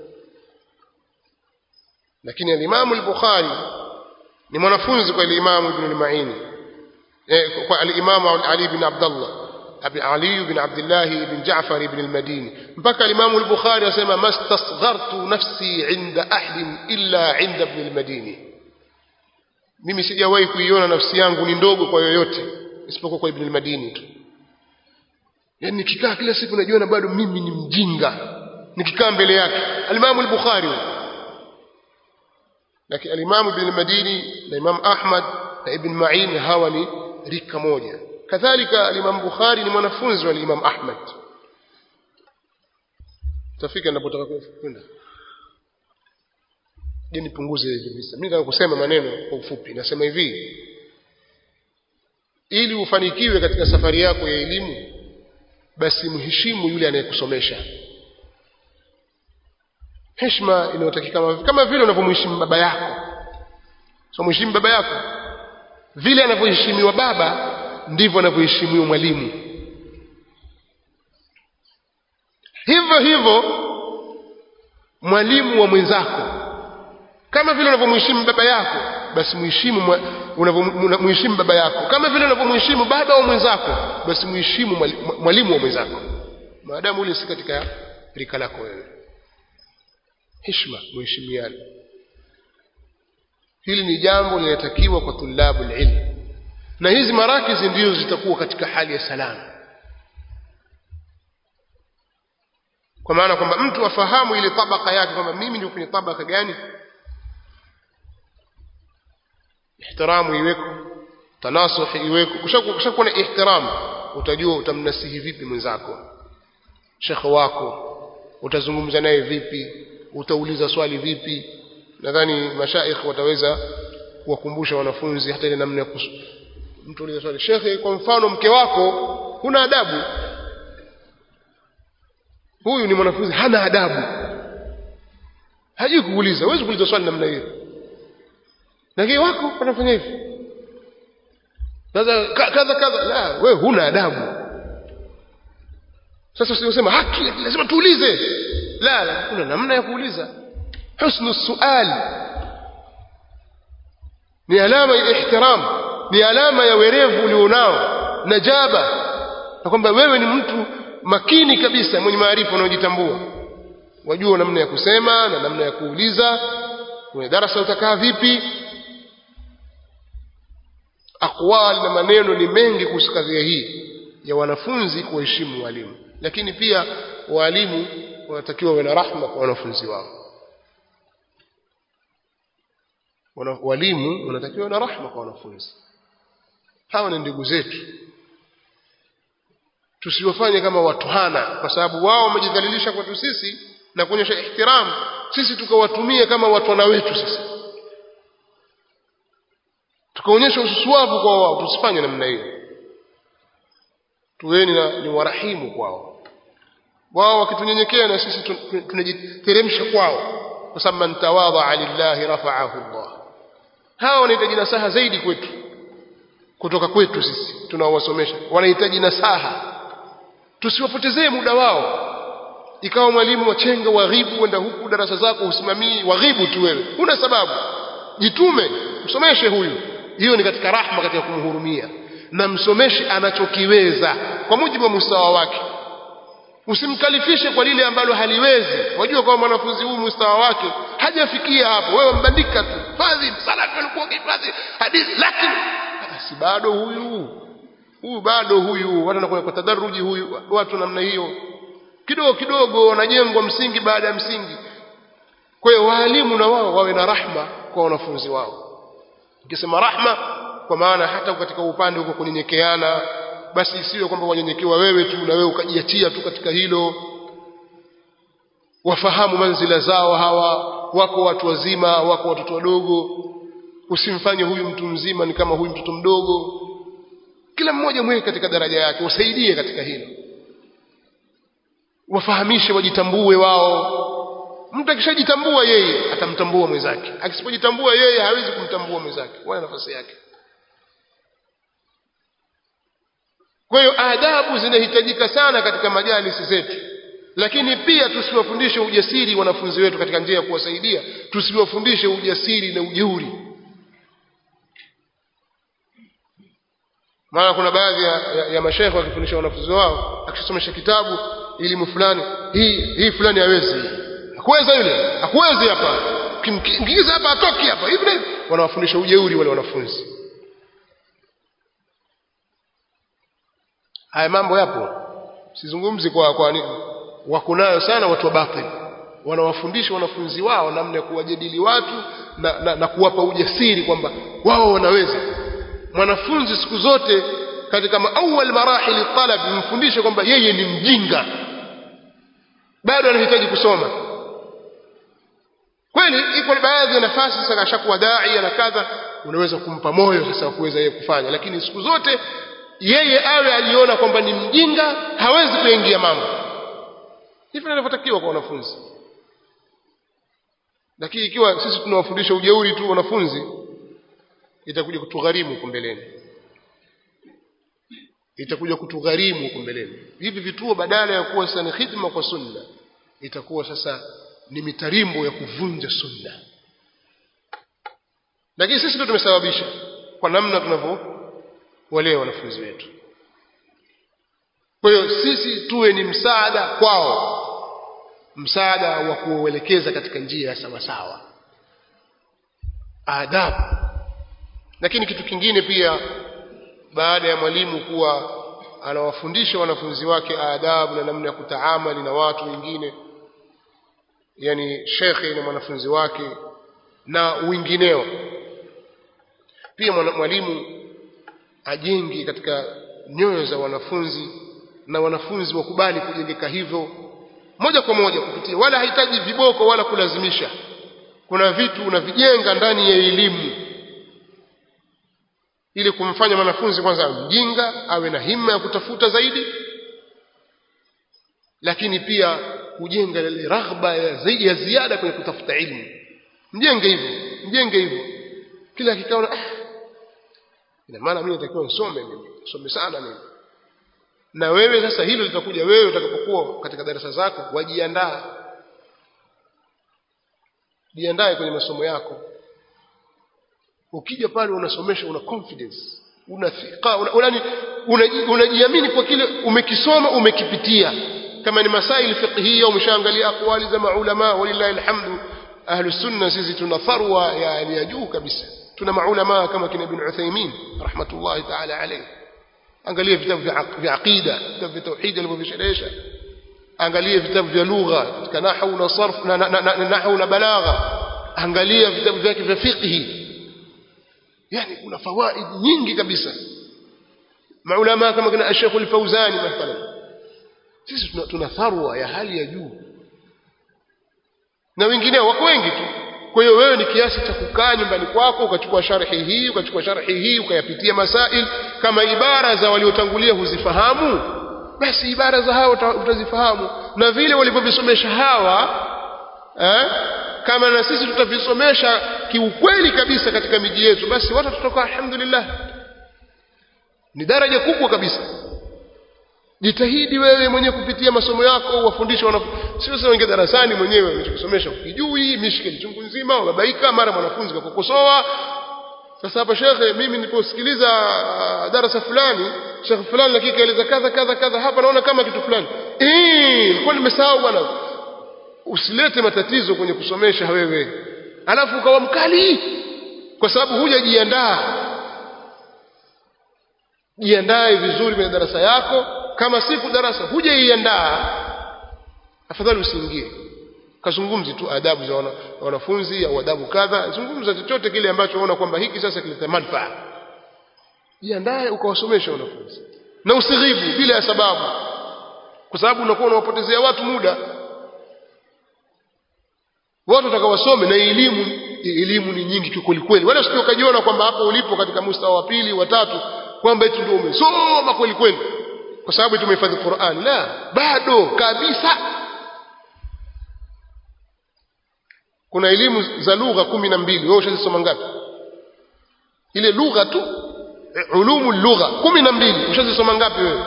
Speaker 1: Lakini al-Imam al-Bukhari ni mwanafunzi kwa al-Imam Ibn al-Ma'ini, kwa al-Imam Ali ibn Abdullah Ali ibn Abdullah ibn Ja'far ibn al-Madini, mpaka al-Imam al-Bukhari asema mastasghartu nafsi 'inda ahadin illa 'inda ibn al-Madini, mimi sijawahi kuiona nafsi yangu ni ndogo kwa yoyote isipokuwa kwa Ibn al-Madini tu. Yani nikikaa kila siku najiona bado mimi ni mjinga nikikaa mbele yake al-Imam al-Bukhari. Lakini al-Imam Ibn al-Madini na Imam Ahmad na Ibn Ma'in hawa ni rika moja. Kadhalika al-Imam Bukhari ni mwanafunzi wa Imam Ahmad. Tafika ninapotaka kwenda, je, nipunguze hivi visa. Mimi nataka kusema maneno kwa ufupi. Nasema hivi, ili ufanikiwe katika safari yako ya elimu, basi mheshimu yule anayekusomesha. Heshima inayotakikana kama vile unavyomheshimu baba yako. So mheshimu baba yako. Vile anavyoheshimiwa baba ndivyo anavyoheshimiwa mwalimu. Hivyo hivyo mwalimu wa mwenzako, kama vile unavyomheshimu baba yako basi mheshimu baba yako. Kama vile unavyomheshimu baba wa mwenzako basi mheshimu mwalimu wa mwenzako, maadamu ule si katika rika lako wewe. Heshima, mheshimiane. Hili ni jambo linalotakiwa kwa tulabul ilm, na hizi marakizi ndizo zitakuwa katika hali ya salama, kwa maana kwamba mtu afahamu ile tabaka yake kwamba mimi ni kwenye tabaka gani. Ihtiramu iweko, tanasuhi iweko. Kushakuwa na ihtiramu, utajua utamnasihi vipi mwenzako, shekhe wako utazungumza naye vipi, utauliza swali vipi. Nadhani mashaikh wataweza kuwakumbusha wanafunzi hata ile namna ya mtu uliza swali, shekhe, kwa mfano mke wako huna adabu. Huyu ni mwanafunzi hana adabu, hajui kuuliza. Huwezi kuuliza swali namna hiyo, na mke wako anafanya hivi sasa kadha. La, wewe huna adabu. Sasa usisema haki lazima tuulize. La, kuna namna ya kuuliza. Husnu sual ni alama ya ihtiram, ni alama ya werevu ulionao, najaba, na kwamba wewe ni mtu makini kabisa, mwenye maarifa, unajitambua, wajua namna ya kusema na namna ya kuuliza. Kwenye darasa utakaa vipi. Aqwal na maneno ni mengi kuhusu kadhia hii ya wanafunzi kuheshimu walimu, lakini pia walimu wanatakiwa wawe na rahma kwa wanafunzi wao. Walimu wanatakiwa na rahma kwa wanafunzi. Hawa ni ndugu zetu, tusiwafanye kama watuhana, kwa sababu wao wamejidhalilisha kwetu sisi na kuonyesha ihtiram, sisi tukawatumia kama watwana wetu. Sisi tukaonyesha ususuavu kwa wao. Tusifanye namna hiyo, tuweni ni warahimu kwao. Wao wakitunyenyekea na sisi tunajiteremsha kwao, kwa sababu man tawadha lillahi rafa'ahu Allah. Hao wanahitaji nasaha zaidi kwetu kutoka kwetu sisi tunaowasomesha, wanahitaji nasaha. Tusiwapotezee muda wao, ikawa mwalimu wachenga, waghibu, wenda huku darasa zako usimamii, waghibu tu wewe, huna sababu. Jitume, msomeshe huyu. Hiyo ni katika rahma, katika kumhurumia, na msomeshe anachokiweza kwa mujibu wa mustawa wake. Usimkalifishe kwa lile ambalo haliwezi. Wajua kwa mwanafunzi huyu mustawa wake hajafikia hapo, wewe mbandika tu fadhi salafi alikuwa kifadhi hadithi, lakini si bado huyu bado huyu. Watu wanakuwa kwa tadaruji, huyu watu namna hiyo, kidogo kidogo wanajengwa msingi baada ya msingi. Kwa hiyo walimu na wao wawe na rahma kwa wanafunzi wao. Ukisema rahma, kwa maana hata katika upande huko kunyenyekeana, basi isiwe kwamba wanyenyekewa wewe tu na wewe ukajiachia tu katika hilo. Wafahamu manzila zao. Hawa wako watu wazima, wako watoto wadogo. Usimfanye huyu mtu mzima ni kama huyu mtoto mdogo. Kila mmoja mweke katika daraja yake, usaidie katika hilo. Wafahamishe, wajitambue wao. Mtu akishajitambua yeye atamtambua mwenzake, akisipojitambua yeye hawezi kumtambua mwenzake wala nafasi yake. Kwa hiyo adabu zinahitajika sana katika majalisi zetu, lakini pia tusiwafundishe ujasiri wanafunzi wetu katika njia ya kuwasaidia. Tusiwafundishe ujasiri na ujeuri. Maana kuna baadhi ya mashaikh wakifundisha wanafunzi wao, akisomesha kitabu elimu fulani, hii fulani hawezi, hakuweza yule, hakuwezi hapa, kimkiingiza hapa atoki hapa hivi. Wanawafundisha ujeuri wale wanafunzi. Haya mambo yapo, sizungumzi kwa nini, wako nayo sana watu wa batili. Wanawafundisha wanafunzi wao namna ya kuwajadili watu na kuwapa ujasiri kwamba wao wanaweza. Mwanafunzi siku zote katika awal marahili talab mfundishe kwamba yeye ni mjinga, bado anahitaji kusoma. Kweli iko baadhi ya nafasi sasa kashakuwa dai na kadha, unaweza kumpa moyo sasa kuweza yeye kufanya, lakini siku zote yeye awe aliona kwamba ni mjinga, hawezi kuingia mambo. Hivi ninavyotakiwa kwa wanafunzi. Lakini ikiwa sisi tunawafundisha ujeuri tu wanafunzi, itakuja kutugharimu huko mbeleni, itakuja kutugharimu huko mbeleni. Hivi vituo badala ya kuwa sasa ni khidma kwa sunna, itakuwa sasa ni mitarimbo ya kuvunja sunna. Lakini sisi ndio tumesababisha kwa namna tunavyowalea wanafunzi wetu. Kwa hiyo sisi tuwe ni msaada kwao, msaada wa kuelekeza katika njia ya sawa sawa, adabu. Lakini kitu kingine pia, baada ya mwalimu kuwa anawafundisha wanafunzi wake adabu na namna ya kutaamali na watu wengine, yani shekhe na mwanafunzi wake na wengineo, pia mwalimu ajenge katika nyoyo za wanafunzi, na wanafunzi wakubali kujengeka hivyo moja kwa moja kupitia, wala hahitaji viboko wala kulazimisha. Kuna vitu unavijenga ndani ya elimu ili kumfanya mwanafunzi kwanza mjinga, awe na himma ya kutafuta zaidi, lakini pia kujenga ile raghba ya ziada kwenye kutafuta elimu. Mjenge hivyo. Kila kikaona ina maana mimi natakiwa nisome sana mimi. Na wewe sasa hilo litakuja wewe utakapokuwa katika darasa zako, jiandae kwenye masomo yako. Ukija pale unasomesha, una confidence, una thika, unajiamini kwa kile umekisoma, umekipitia. Kama ni masaili fiqhiyya umeshaangalia aqwali za maulama, walillahi alhamdu, ahlus sunna sisi tuna farwa ya juu kabisa. Tuna maulama kama kina Ibn Uthaymeen rahmatullahi ta'ala alayhi. Angalia vitabu vya aqida, vitabu vya tauhid alivyovisherehesha. Angalia vitabu vya lugha katika nahwu na sarf nahwu na balagha. Angalia vitabu vyake vya fiqh. Yani kuna fawaid nyingi kabisa. Maulama kama kina Sheikh al-Fawzani mathalan, sisi tuna tharwa ya hali ya juu, na wengineo wako wengi tu. Kwa hiyo wewe ni kiasi cha kukaa nyumbani kwako ukachukua sharhi hii ukayapitia masail. Kama ibara za waliotangulia huzifahamu, basi ibara za hao utazifahamu, na vile walivyovisomesha hawa kama na sisi tutavisomesha kiukweli kabisa katika miji yetu, basi watu tutakuwa alhamdulillah. Ni daraja kubwa kabisa. Jitahidi wewe mwenyewe kupitia masomo yako wafundishe sio sasa uingie darasani mwenyewe unachosomesha ukijui mishkeli chungu nzima, unabaika mara mwanafunzi akakukosoa. Sasa hapa shekhe, mimi niliposikiliza darasa fulani, shekhe fulani lakini kaeleza kadha hapa naona kama kitu fulani. Nilikuwa nimesahau bwana. Usilete matatizo kwenye kusomesha wewe, alafu ukawa mkali kwa sababu hujajiandaa. Jiandae vizuri kwenye darasa yako. Kama siku darasa hujaiandaa, afadhali usiingie. Kazungumzi tu adabu za wanafunzi au adabu kadha, zungumza chochote kile ambacho unaona kwamba hiki sasa kileta manufaa. Jiandae ukawasomesha wanafunzi, na usighibu bila ya sababu, kwa sababu unakuwa unawapotezea watu muda. Watu watakawasome, na elimu ni nyingi kweli kweli. Wala usije ukajiona kwamba hapo ulipo katika mustawa wa pili wa tatu kwamba eti ndio umesoma kweli kweli kwa sababu tumehifadhi Qur'an. La, bado kabisa. Kuna elimu za lugha 12. Wewe ushazisoma ngapi? Ile lugha tu, ulumul lugha 12 ushazisoma ngapi wewe?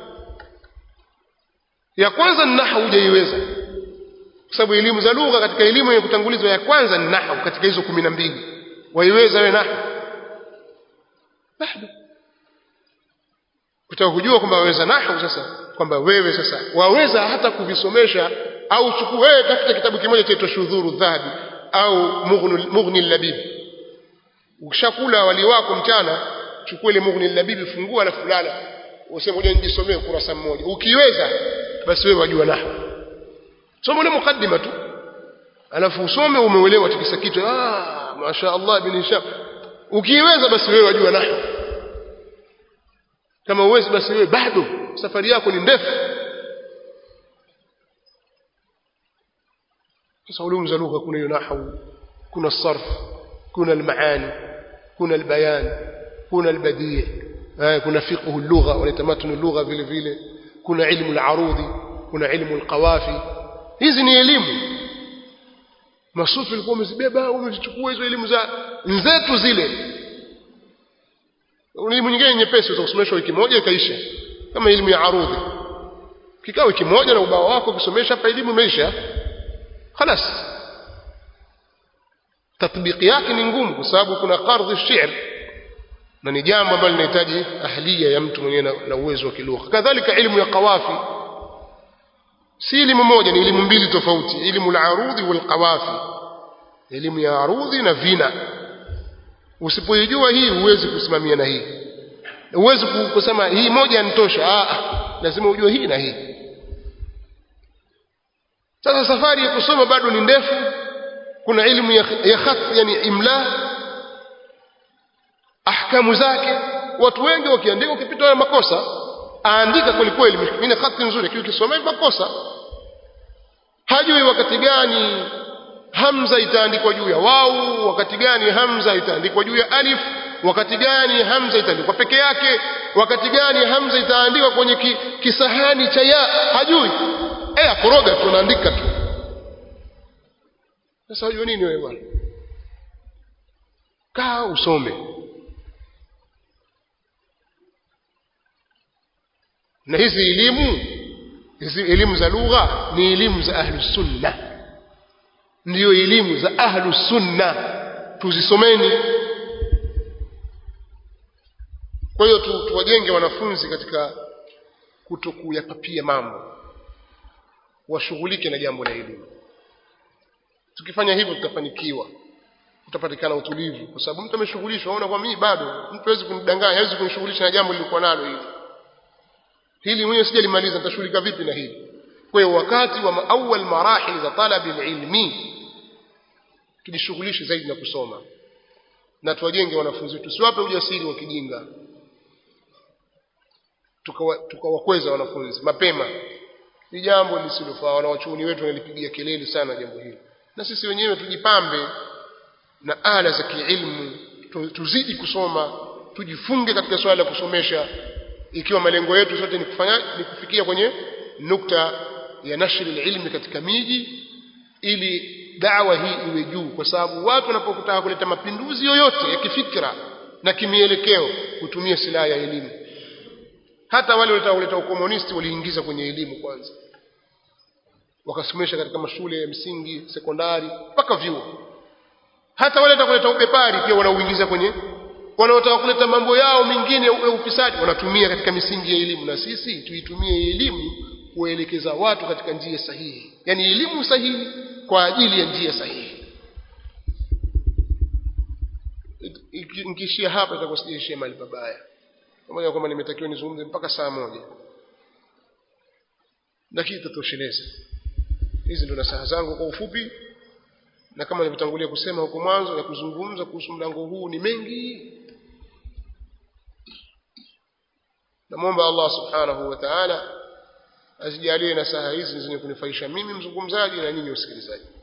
Speaker 1: Ya kwanza ni nahwu, hujaiweza. Kwa sababu elimu za lugha katika elimu ya kutangulizwa ya kwanza ni nahwu. Katika hizo 12 waiweza wewe nahwu? Bado. Kutaka kujua kwamba waweza nahwu sasa, kwamba wewe sasa waweza hata kuvisomesha, au chukue wewe tafuta kitabu kimoja chaitwa Shudhuru Dhahabi au Mughni al-Labib. Ukishakula wali wako mchana, chukua ile Mughni al-Labib, fungua alafu lala, useme ngoja nijisomee kurasa mmoja. Ukiweza basi wewe wajua nahwu. Soma ile mukaddima tu, alafu usome umeelewa tikisa kitu. Mashaallah ibn Hisham. Ukiweza basi wewe wajua nahwu. Kama uwezi basi wewe bado safari yako ni ndefu. Sasa ulum za lugha kuna nahwu, kuna sarf, kuna al-maani, kuna al-bayan, kuna al-badi', kuna fiqh al-lugha wa tamatun al-lugha vile vile, kuna ilmu al-arudhi, kuna ilmu al-qawafi. Hizi ni elimu masufi walikuwa wamezibeba, wamezichukua hizo elimu za nzetu zile. Elimu nyingine nyepesi utasomeshwa wiki moja ikaisha, kama elimu ya arudhi. Kikao wiki moja na ubao wako ukisomesha hapa elimu imeisha. خلاص. Tatbiki yake ni ngumu kwa sababu kuna qardhi shi'r na ni jambo ambalo linahitaji ahliya ya mtu mwenyewe na uwezo wa kilugha. Kadhalika elimu ya qawafi si elimu moja, ni elimu mbili tofauti, elimu al-arudhi wal qawafi. Elimu ya arudhi na vina, usipoijua hii huwezi kusimamia na hii, huwezi kusema hii moja inatosha. Lazima ujue hii na hii. Sasa safari ya kusoma bado ni ndefu. Kuna elimu ya khat, yani imla, ahkamu zake. Watu wengi wakiandika ukipita makosa, aandika kweli kweli, mimi khati nzuri, lakini ukisoma makosa, hajui wakati gani hamza itaandikwa juu ya wau, wakati gani hamza itaandikwa juu ya alif, wakati gani hamza itaandikwa peke yake, wakati gani hamza itaandikwa kwenye kisahani cha ya, hajui. Akoroga tu, anaandika tu. Sasa unajua nini wewe bwana? Kaa usome. Na hizi elimu za lugha ni elimu za ahlus sunna, ndio elimu za ahlus sunna, tuzisomeni. Kwa hiyo tuwajenge wanafunzi katika kutokuyapapia mambo, washughulike na jambo la elimu. Tukifanya hivyo tutafanikiwa, utapatikana utulivu, kwa sababu mtu ameshughulishwa. Unaona, kwa mimi bado mtu hawezi kunidanganya, hawezi kunishughulisha na jambo lilikuwa nalo hili mwenyewe sijalimaliza, nitashughulika vipi na hili? Kwa hiyo wakati wa awal marahil za talabi ilmi tujishughulishe zaidi na kusoma, na tuwajenge wanafunzi wetu, siwape ujasiri wa kijinga, tukawakweza wanafunzi mapema. Ni jambo lisilofaa. Wanawachuoni wetu wanalipigia kelele sana jambo hili, na sisi wenyewe tujipambe na ala za kiilmu, tuzidi kusoma, tujifunge katika swala la kusomesha, ikiwa malengo yetu sote ni kufikia kwenye nukta ya nashri ilmi katika miji, ili da'wa hii iwe juu. Kwa sababu watu wanapotaka kuleta mapinduzi yoyote ya kifikra na kimielekeo hutumia silaha ya elimu. Hata wale walitaka kuleta ukomunisti waliingiza kwenye elimu kwanza, wakasomesha katika mashule ya msingi, sekondari, mpaka vyuo. Hata wale walitaka kuleta ubepari pia wanauingiza kwenye, wanaotaka kuleta mambo yao mengine ya ufisadi wanatumia katika misingi ya elimu. Na sisi tuitumie elimu kuelekeza watu katika njia sahihi, yani elimu sahihi kwa ajili ya njia sahihi. Nikishia hapa itakuwa sijaishia mahali pabaya, pamoja kwamba nimetakiwa nizungumze mpaka saa 1, lakini itatosheleza. Hizi ndio nasaha zangu kwa ufupi, na kama nilivyotangulia kusema huko mwanzo, ya kuzungumza kuhusu mlango huu ni mengi. Namuomba Allah subhanahu wa ta'ala azijalie nasaha hizi zenye kunifaisha mimi mzungumzaji na nyinyi wasikilizaji.